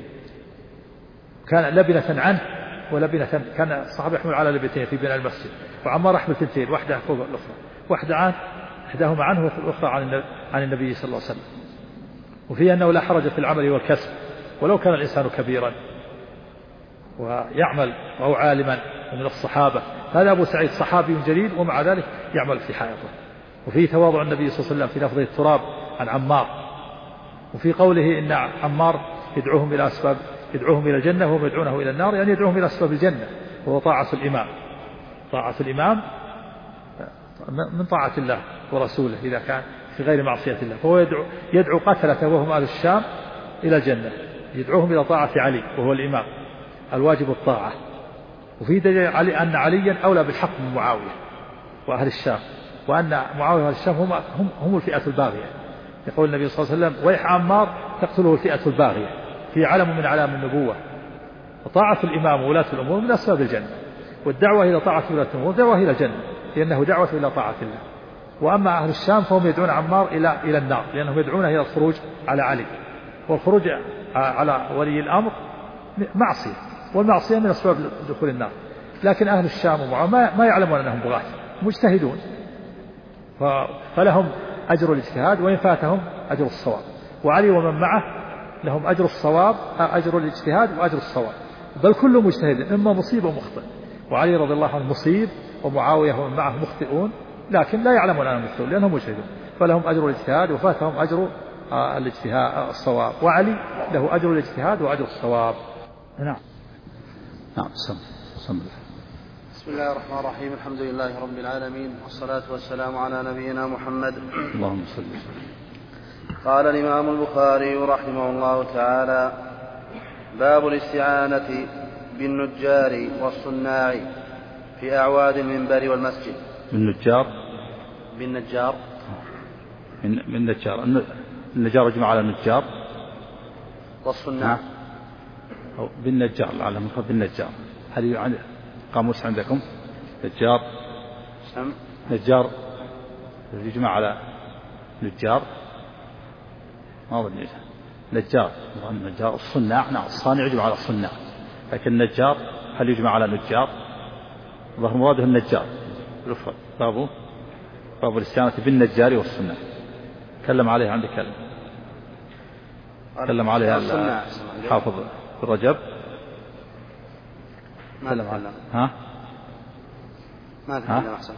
كان لبنة عنه ولبنة، كان الصحابة يحمل على لبنتين في بناء المسجد، وعمار يحمل 2، واحدة فوق الأخرى، واحدة عنه إحداهما عنه والأخرى عن النبي صلى الله عليه وسلم. وفيه أنه لا حرج في العمل والكسب ولو كان الإنسان كبيرا ويعمل وهو عالما من الصحابة. هذا أبو سعيد صحابي جليل ومع ذلك يعمل في حائطه. وفيه تواضع النبي صلى الله عليه وسلم في لفظه التراب عن عمار. وفي قوله إن عمار يدعوهم إلى الجنة وهم يدعونه إلى النار، يعني يدعوهم إلى أسباب الجنة، وهو طاعة الإمام. طاعة الإمام من طاعة الله ورسوله إذا كان في غير معصية الله. فهو يدعو قتلته وهم أهل الشام إلى الجنة، يدعوهم إلى طاعة علي وهو الإمام، الواجب الطاعة. وفي دليل علي أن عليا أولى بالحق من معاوية وأهل الشام، وأن معاوية وأهل الشام هم الفئة الباغية. يقول النبي صلى الله عليه وسلم: ويح عمار تقتله الفئة الباغية، في علم من علام النبوة. وطاعة الإمام وولاة الأمور من أسباب الجنة، والدعوة إلى طاعة ولاة الأمور دعوة إلى الجنة، لأنه دعوة إلى طاعة الله. وأما أهل الشام فهم يدعون عمار إلى النار، لأنهم يدعونه إلى الخروج على علي، والخروج على ولي الأمر معصية، والمعصية من أسباب دخول النار. لكن أهل الشام ومعاوية ما يعلمون أنهم بغاة، مجتهدون، فلهم أجر الاجتهاد وإن فاتهم أجر الصواب. وعلي ومن معه لهم أجر الصواب، أجر الاجتهاد وأجر الصواب، بل كل مجتهد إما مصيب ومخطئ. وعلي رضي الله عنه مصيب، ومعاوية ومن معه مخطئون، لكن لا يعلمون أنهم مخطئون لأنهم مجتهدون، فلهم أجر الاجتهاد وفاتهم أجر الاجتهاد الصواب. وعلي له أجر الاجتهاد وأجر الصواب. نعم. بسم الله الرحمن الرحيم. الحمد لله رب العالمين، والصلاة والسلام على نبينا محمد. اللهم صل وسلم. قال الإمام البخاري رحمه الله تعالى: باب الاستعانة بالنجار والصناع في أعواد المنبر والمسجد. بالنجار النجار يجمع على النجار، والصناع أو بالنجار، لعله مفرد بالنجار. هل يعني قاموس عندكم نجار يجمع على نجار؟ ما هو نجار الصناع. نعم، الصانع يجمع على الصناع، لكن النجار هل يجمع على نجار؟ ظهر مراده النجار بالفرد. باب الاستعانة بالنجار والصناع تكلم عليها عندك تكلم عليها الحافظ الرجب. ما تكلم أحسن.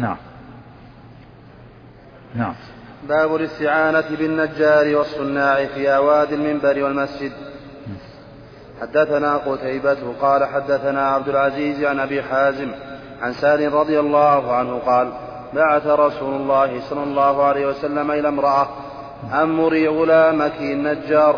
نعم. باب الاستعانة بالنجار والصناع في أعواد المنبر والمسجد. حدثنا قتيبة قال حدثنا عبد العزيز عن أبي حازم عن سالم رضي الله عنه قال: بعث رسول الله صلى الله عليه وسلم إلى امرأة: أمري غلامك النجار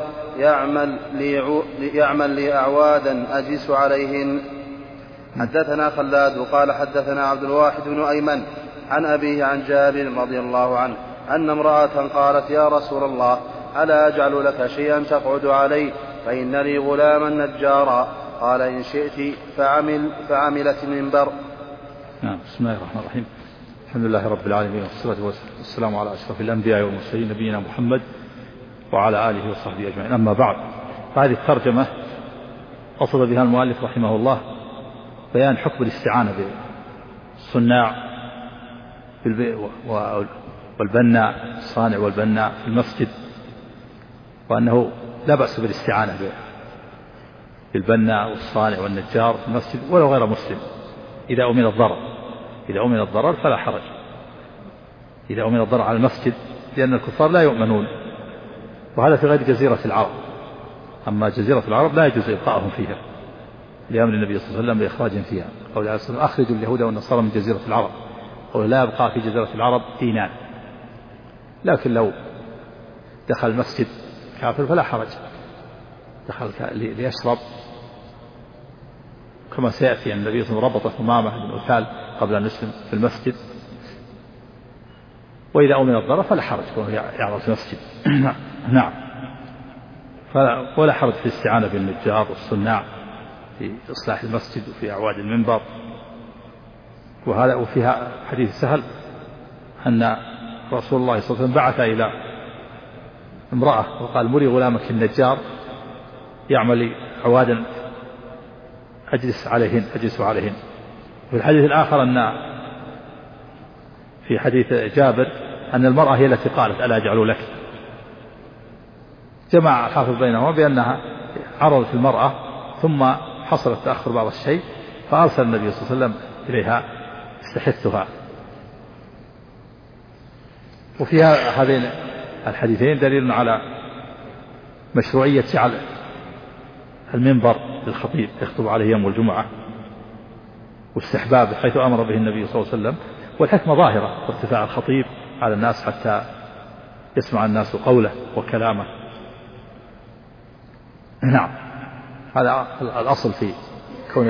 يعمل لي أعوادا أجلس عليهن. حدثنا خلاد قال حدثنا عبد الواحد بن أيمن عن أبيه عن جابر رضي الله عنه أن امرأة قالت: يا رسول الله، ألا أجعل لك شيئا تقعد عليه، فإن لي غلاما نجارا. قال: إن شئت فعملت المنبر. بسم الله الرحمن الرحيم. الحمد لله رب العالمين، والصلاة والسلام على أشرف الأنبياء والمرسلين نبينا محمد وعلى آله وصحبه أجمعين. أما بعد، هذه الترجمة قصد بها المؤلف رحمه الله بيان حكم الاستعانة بالصناع والبناء، الصانع والبناء في المسجد، وأنه لا بأس بالاستعانة بالبناء والصانع والنجار في المسجد ولو غير مسلم إذا أمن الضرر فلا حرج. إذا أمن الضرر على المسجد، لأن الكفار لا يؤمنون، وهذا في غير جزيرة العرب. أما جزيرة العرب لا يجوز إبقاءهم فيها لأمر النبي صلى الله عليه وسلم بإخراجهم فيها. قول عليه الصلاة والسلام: أخرجوا اليهود والنصارى من جزيرة العرب. قول: لا يبقى في جزيرة العرب دينان. لكن لو دخل المسجد كافر فلا حرج، دخل ليشرب، كما سيأتي أن النبي صلى الله عليه وسلم ربط ثمامة بن أثال قبل أن يسلم في المسجد. وإذا أمن الضرر فلا حرج كونه يعرض في المسجد. نعم. ولا حرج في الاستعانة بالنجار والصناع في إصلاح المسجد وفي أعواد المنبر. وهذا وفيها حديث سهل أن رسول الله صلى الله عليه وسلم بعث إلى امرأة وقال: مري غلامك النجار يعمل عوادا أجلس عليهن. في الحديث الآخر أن في حديث جابر أن المرأة هي التي قالت ألا أجعل لك. جمع الحافظ بينهما بأنها عرضت المرأة ثم حصل التأخر بعض الشيء فأرسل النبي صلى الله عليه وسلم إليها استحثها. وفي هذين الحديثين دليل على مشروعية جعل المنبر للخطيب يخطب عليه يوم الجمعة واستحباب حيث أمر به النبي صلى الله عليه وسلم، والحكمة ظاهرة وارتفاع الخطيب على الناس حتى يسمع الناس قوله وكلامه. نعم، هذا الأصل في كون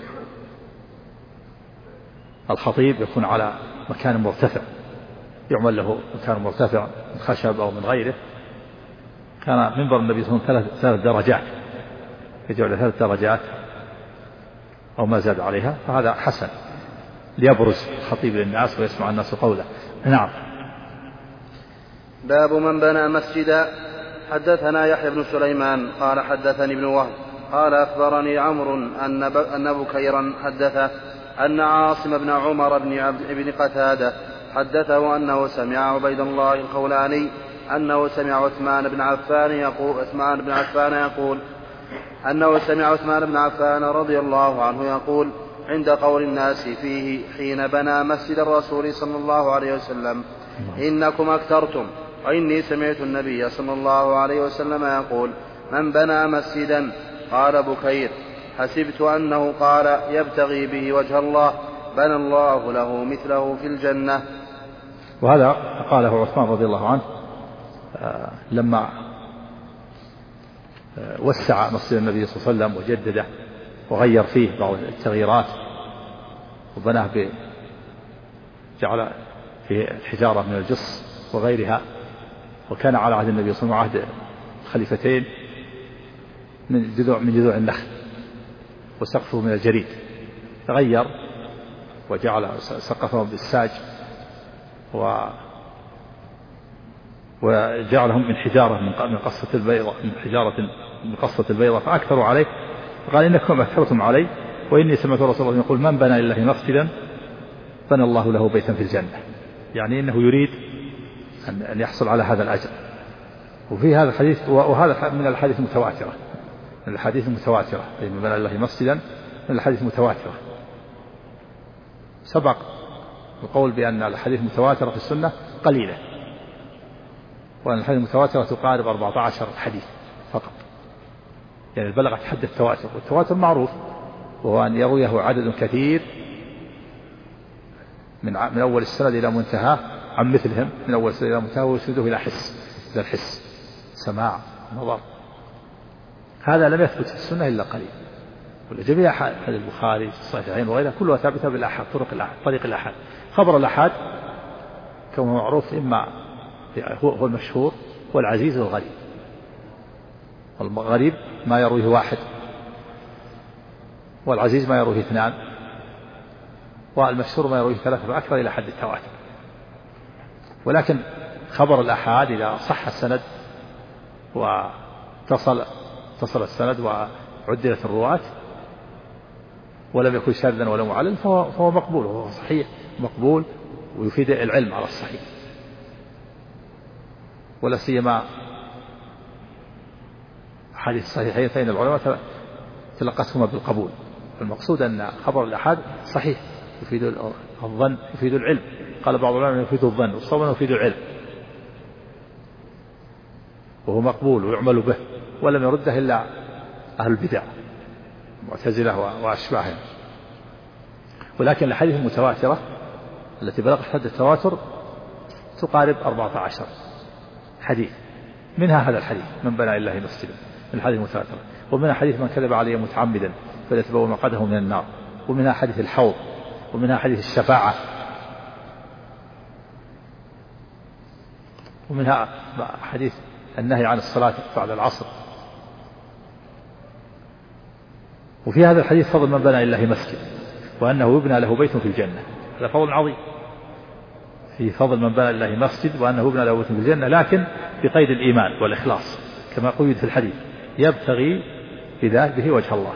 الخطيب يكون على مكان مرتفع، يعمل له مكان مرتفع من خشب أو من غيره. كان منبر النبي صلى الله عليه وسلم 3 درجات، يجعل 3 درجات أو ما زاد عليها، فهذا حسن ليبرز الخطيب للناس ويسمع الناس قوله. نعم. باب من بنى مسجدا. حدثنا يحيى بن سليمان قال حدثني ابن وهب قال أخبرني عمرو أن بكيرا حدثه أن عاصم بن عمر بن قتادة حدثه أنه سمع عبيد الله الخولاني أنه سمع عثمان بن عفان رضي الله عنه يقول عند قول الناس فيه حين بنى مسجد الرسول صلى الله عليه وسلم: إنكم أكثرتم، وإني سمعت النبي صلى الله عليه وسلم يقول: من بنى مسجدا. قال بكير: حسبت أنه قال يبتغي به وجه الله بنى الله له مثله في الجنة. وهذا قاله عثمان رضي الله عنه لما وسع مسجد النبي صلى الله عليه وسلم وجدده وغير فيه بعض التغييرات وبناه جعل فيه الحجارة من الجص وغيرها، وكان على عهد النبي صلى الله عليه وسلم عهد خليفتين من جذوع النخل وسقفه من الجريد، تغير وجعل سقفه بالساج وجعلهم من حجارة من قصة البيضة، من قصة البيضة، فأكثروا عليه، فقال: إنكم أكثرتم علي، وإني سمعت رسول الله يقول: من بنى لله مسجدا بنى الله له بيتا في الجنة. يعني إنه يريد أن يحصل على هذا الأجر. وفي هذا الحديث، وهذا من الحديث المتواترة، من الحديث المتواترة، من بنى لله مسجدا من الحديث المتواترة. سبق القول بأن الحديث المتواترة في السنة قليلة، وأن الحديث المتواترة تقارب 14 حديث فقط، يعني بلغت حد التواتر. والتواتر معروف وهو أن يرويه عدد كثير من أول السند إلى منتهى عن مثلهم، من أول السند إلى منتهى، ويسنده إلى الحس، سماع، نظر. هذا لم يثبت في السنة إلا قليل. جميع حديث البخاري الصحيحين وغيرها كلها ثابتة بالآحاد، طريق الآحاد. خبر الآحاد كما معروف إما هو المشهور والعزيز والغريب. والغريب ما يرويه واحد، والعزيز ما يرويه 2، والمشهور ما يرويه 3 فأكثر إلى حد التواتر. ولكن خبر الآحاد إذا صح السند واتصل السند وعدلت الرواة ولم يكن شاذا ولا معلل فهو مقبول، وهو صحيح مقبول ويفيد العلم على الصحيح. ولا سيما حديث الصحيحين فإن العلماء تلقتهما بالقبول. المقصود أن خبر الآحاد صحيح يفيد الظن، يفيد العلم. قال بعض العلماء يفيد الظن، والصواب يفيد العلم، وهو مقبول ويعمل به، ولم يرده إلا أهل البدع المعتزلة وأشباههم. ولكن الحديث المتواترة التي بلغت حد التواتر تقارب 14 حديث، منها هذا الحديث: من بنى لله مسجدا، من الحديث المتواتر. ومنها حديث: من كذب علي متعمدا فليتبوأ مقعده من النار. ومنها حديث الحوض، ومنها حديث الشفاعة، ومنها حديث النهي عن الصلاة بعد العصر. وفي هذا الحديث فضل من بنى لله مسجد، وأنه يبنى له بيت في الجنة. هذا فضل عظيم، في فضل من بنى لله مسجد وأنه يبنى له بيت في الجنة، لكن بقيد الإيمان والإخلاص كما قيد في الحديث: يبتغي به وجه الله.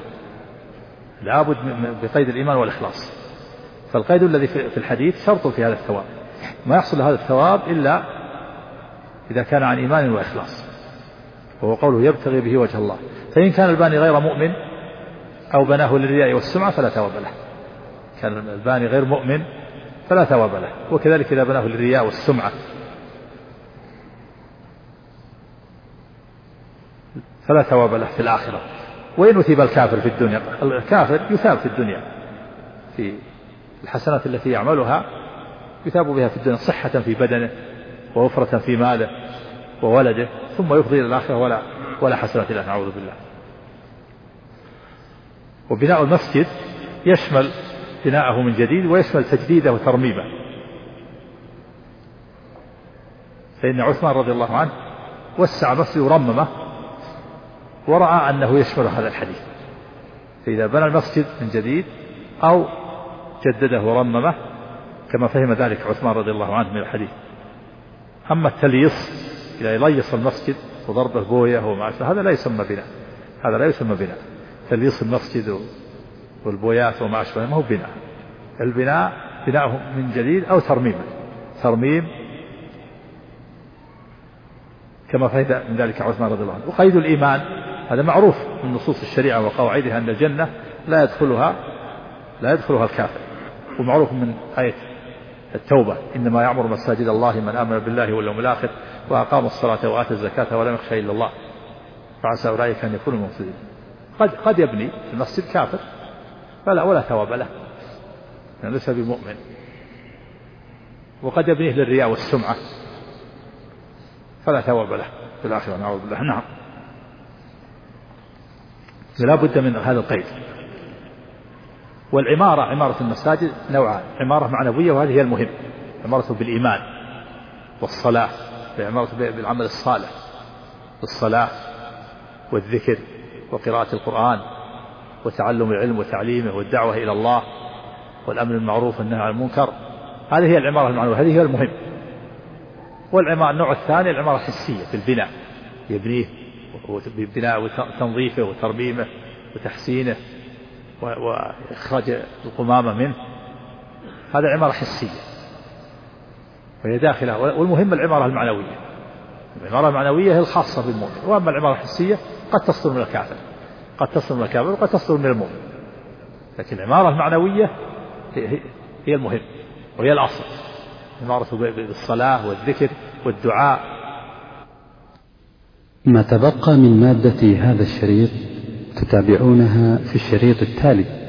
لابد بقيد الإيمان والإخلاص. فالقيد الذي في الحديث شرط في هذا الثواب. ما يحصل هذا الثواب إلا إذا كان عن إيمان وإخلاص، وهو قوله يبتغي به وجه الله. فإن كان الباني غير مؤمن أو بناه للرياء والسمعة فلا ثواب له. كان الباني غير مؤمن فلا ثواب له، وكذلك إذا بناه للرياء والسمعة فلا ثواب له في الآخرة. وإن أثيب الكافر في الدنيا، الكافر يثاب في الدنيا في الحسنات التي يعملها، يثاب بها في الدنيا صحة في بدنه ووفرة في ماله وولده، ثم يفضي إلى الآخرة ولا حسنات له، نعوذ بالله. وبناء المسجد يشمل بناءه من جديد ويشمل تجديده وترميمه، فإن عثمان رضي الله عنه وسع مسجد ورممه ورأى أنه يشمل هذا الحديث، فإذا بنى المسجد من جديد أو جدده ورممه كما فهم ذلك عثمان رضي الله عنه من الحديث. أما التليص إذا يليص المسجد وضربه بويه وما أشبه هذا لا يسمى بناء، هذا لا يسمى بناء. تليص المسجد والبويات وما أشبه ما هو بناء. البناء بناءه من جديد أو ترميم كما فهم من ذلك عثمان رضي الله عنه. وقيد الإيمان هذا معروف من نصوص الشريعة وقواعدها أن الجنة لا يدخلها الكافر، ومعروف من آية التوبة إنما يعمر مساجد الله من آمن بالله واليوم الآخر وأقام الصلاة وآتى الزكاة ولم يخشى إلا الله فعسى أولئك أن يكونوا مفسدين. قد يبني المسجد كافر ولا ثواب له يعني ليس بمؤمن، وقد يبنيه للرياء والسمعة فلا ثواب له في الآخرة، نعوذ بالله. نعم، لا بد من هذا القيد. والعمارة عمارة المساجد نوعان، عمارة معنوية وهذه هي المهم، عمارة بالإيمان والصلاة، عمارة بالعمل الصالح بالصلاة والذكر وقراءة القرآن وتعلم العلم وتعليمه والدعوة إلى الله والأمر بالمعروف والنهي عن المنكر، هذه هي العمارة المعنوية، هذه هي المهم. والعمارة النوع الثاني العمارة الحسية في البناء، يبنيه ببناء وتنظيفه وترميمه وتحسينه وإخراج القمامة منه، هذا عمارة حسية وهي داخلها. والمهم العمارة المعنوية، العمارة المعنوية هي الخاصة بالمؤمن، وأما العمارة الحسية قد تصدر من الكافر وقد تصدر من المؤمن، لكن العمارة المعنوية هي المهم وهي الأصل، عمارة بالصلاة والذكر والدعاء. ما تبقى من مادة هذا الشريط تتابعونها في الشريط التالي.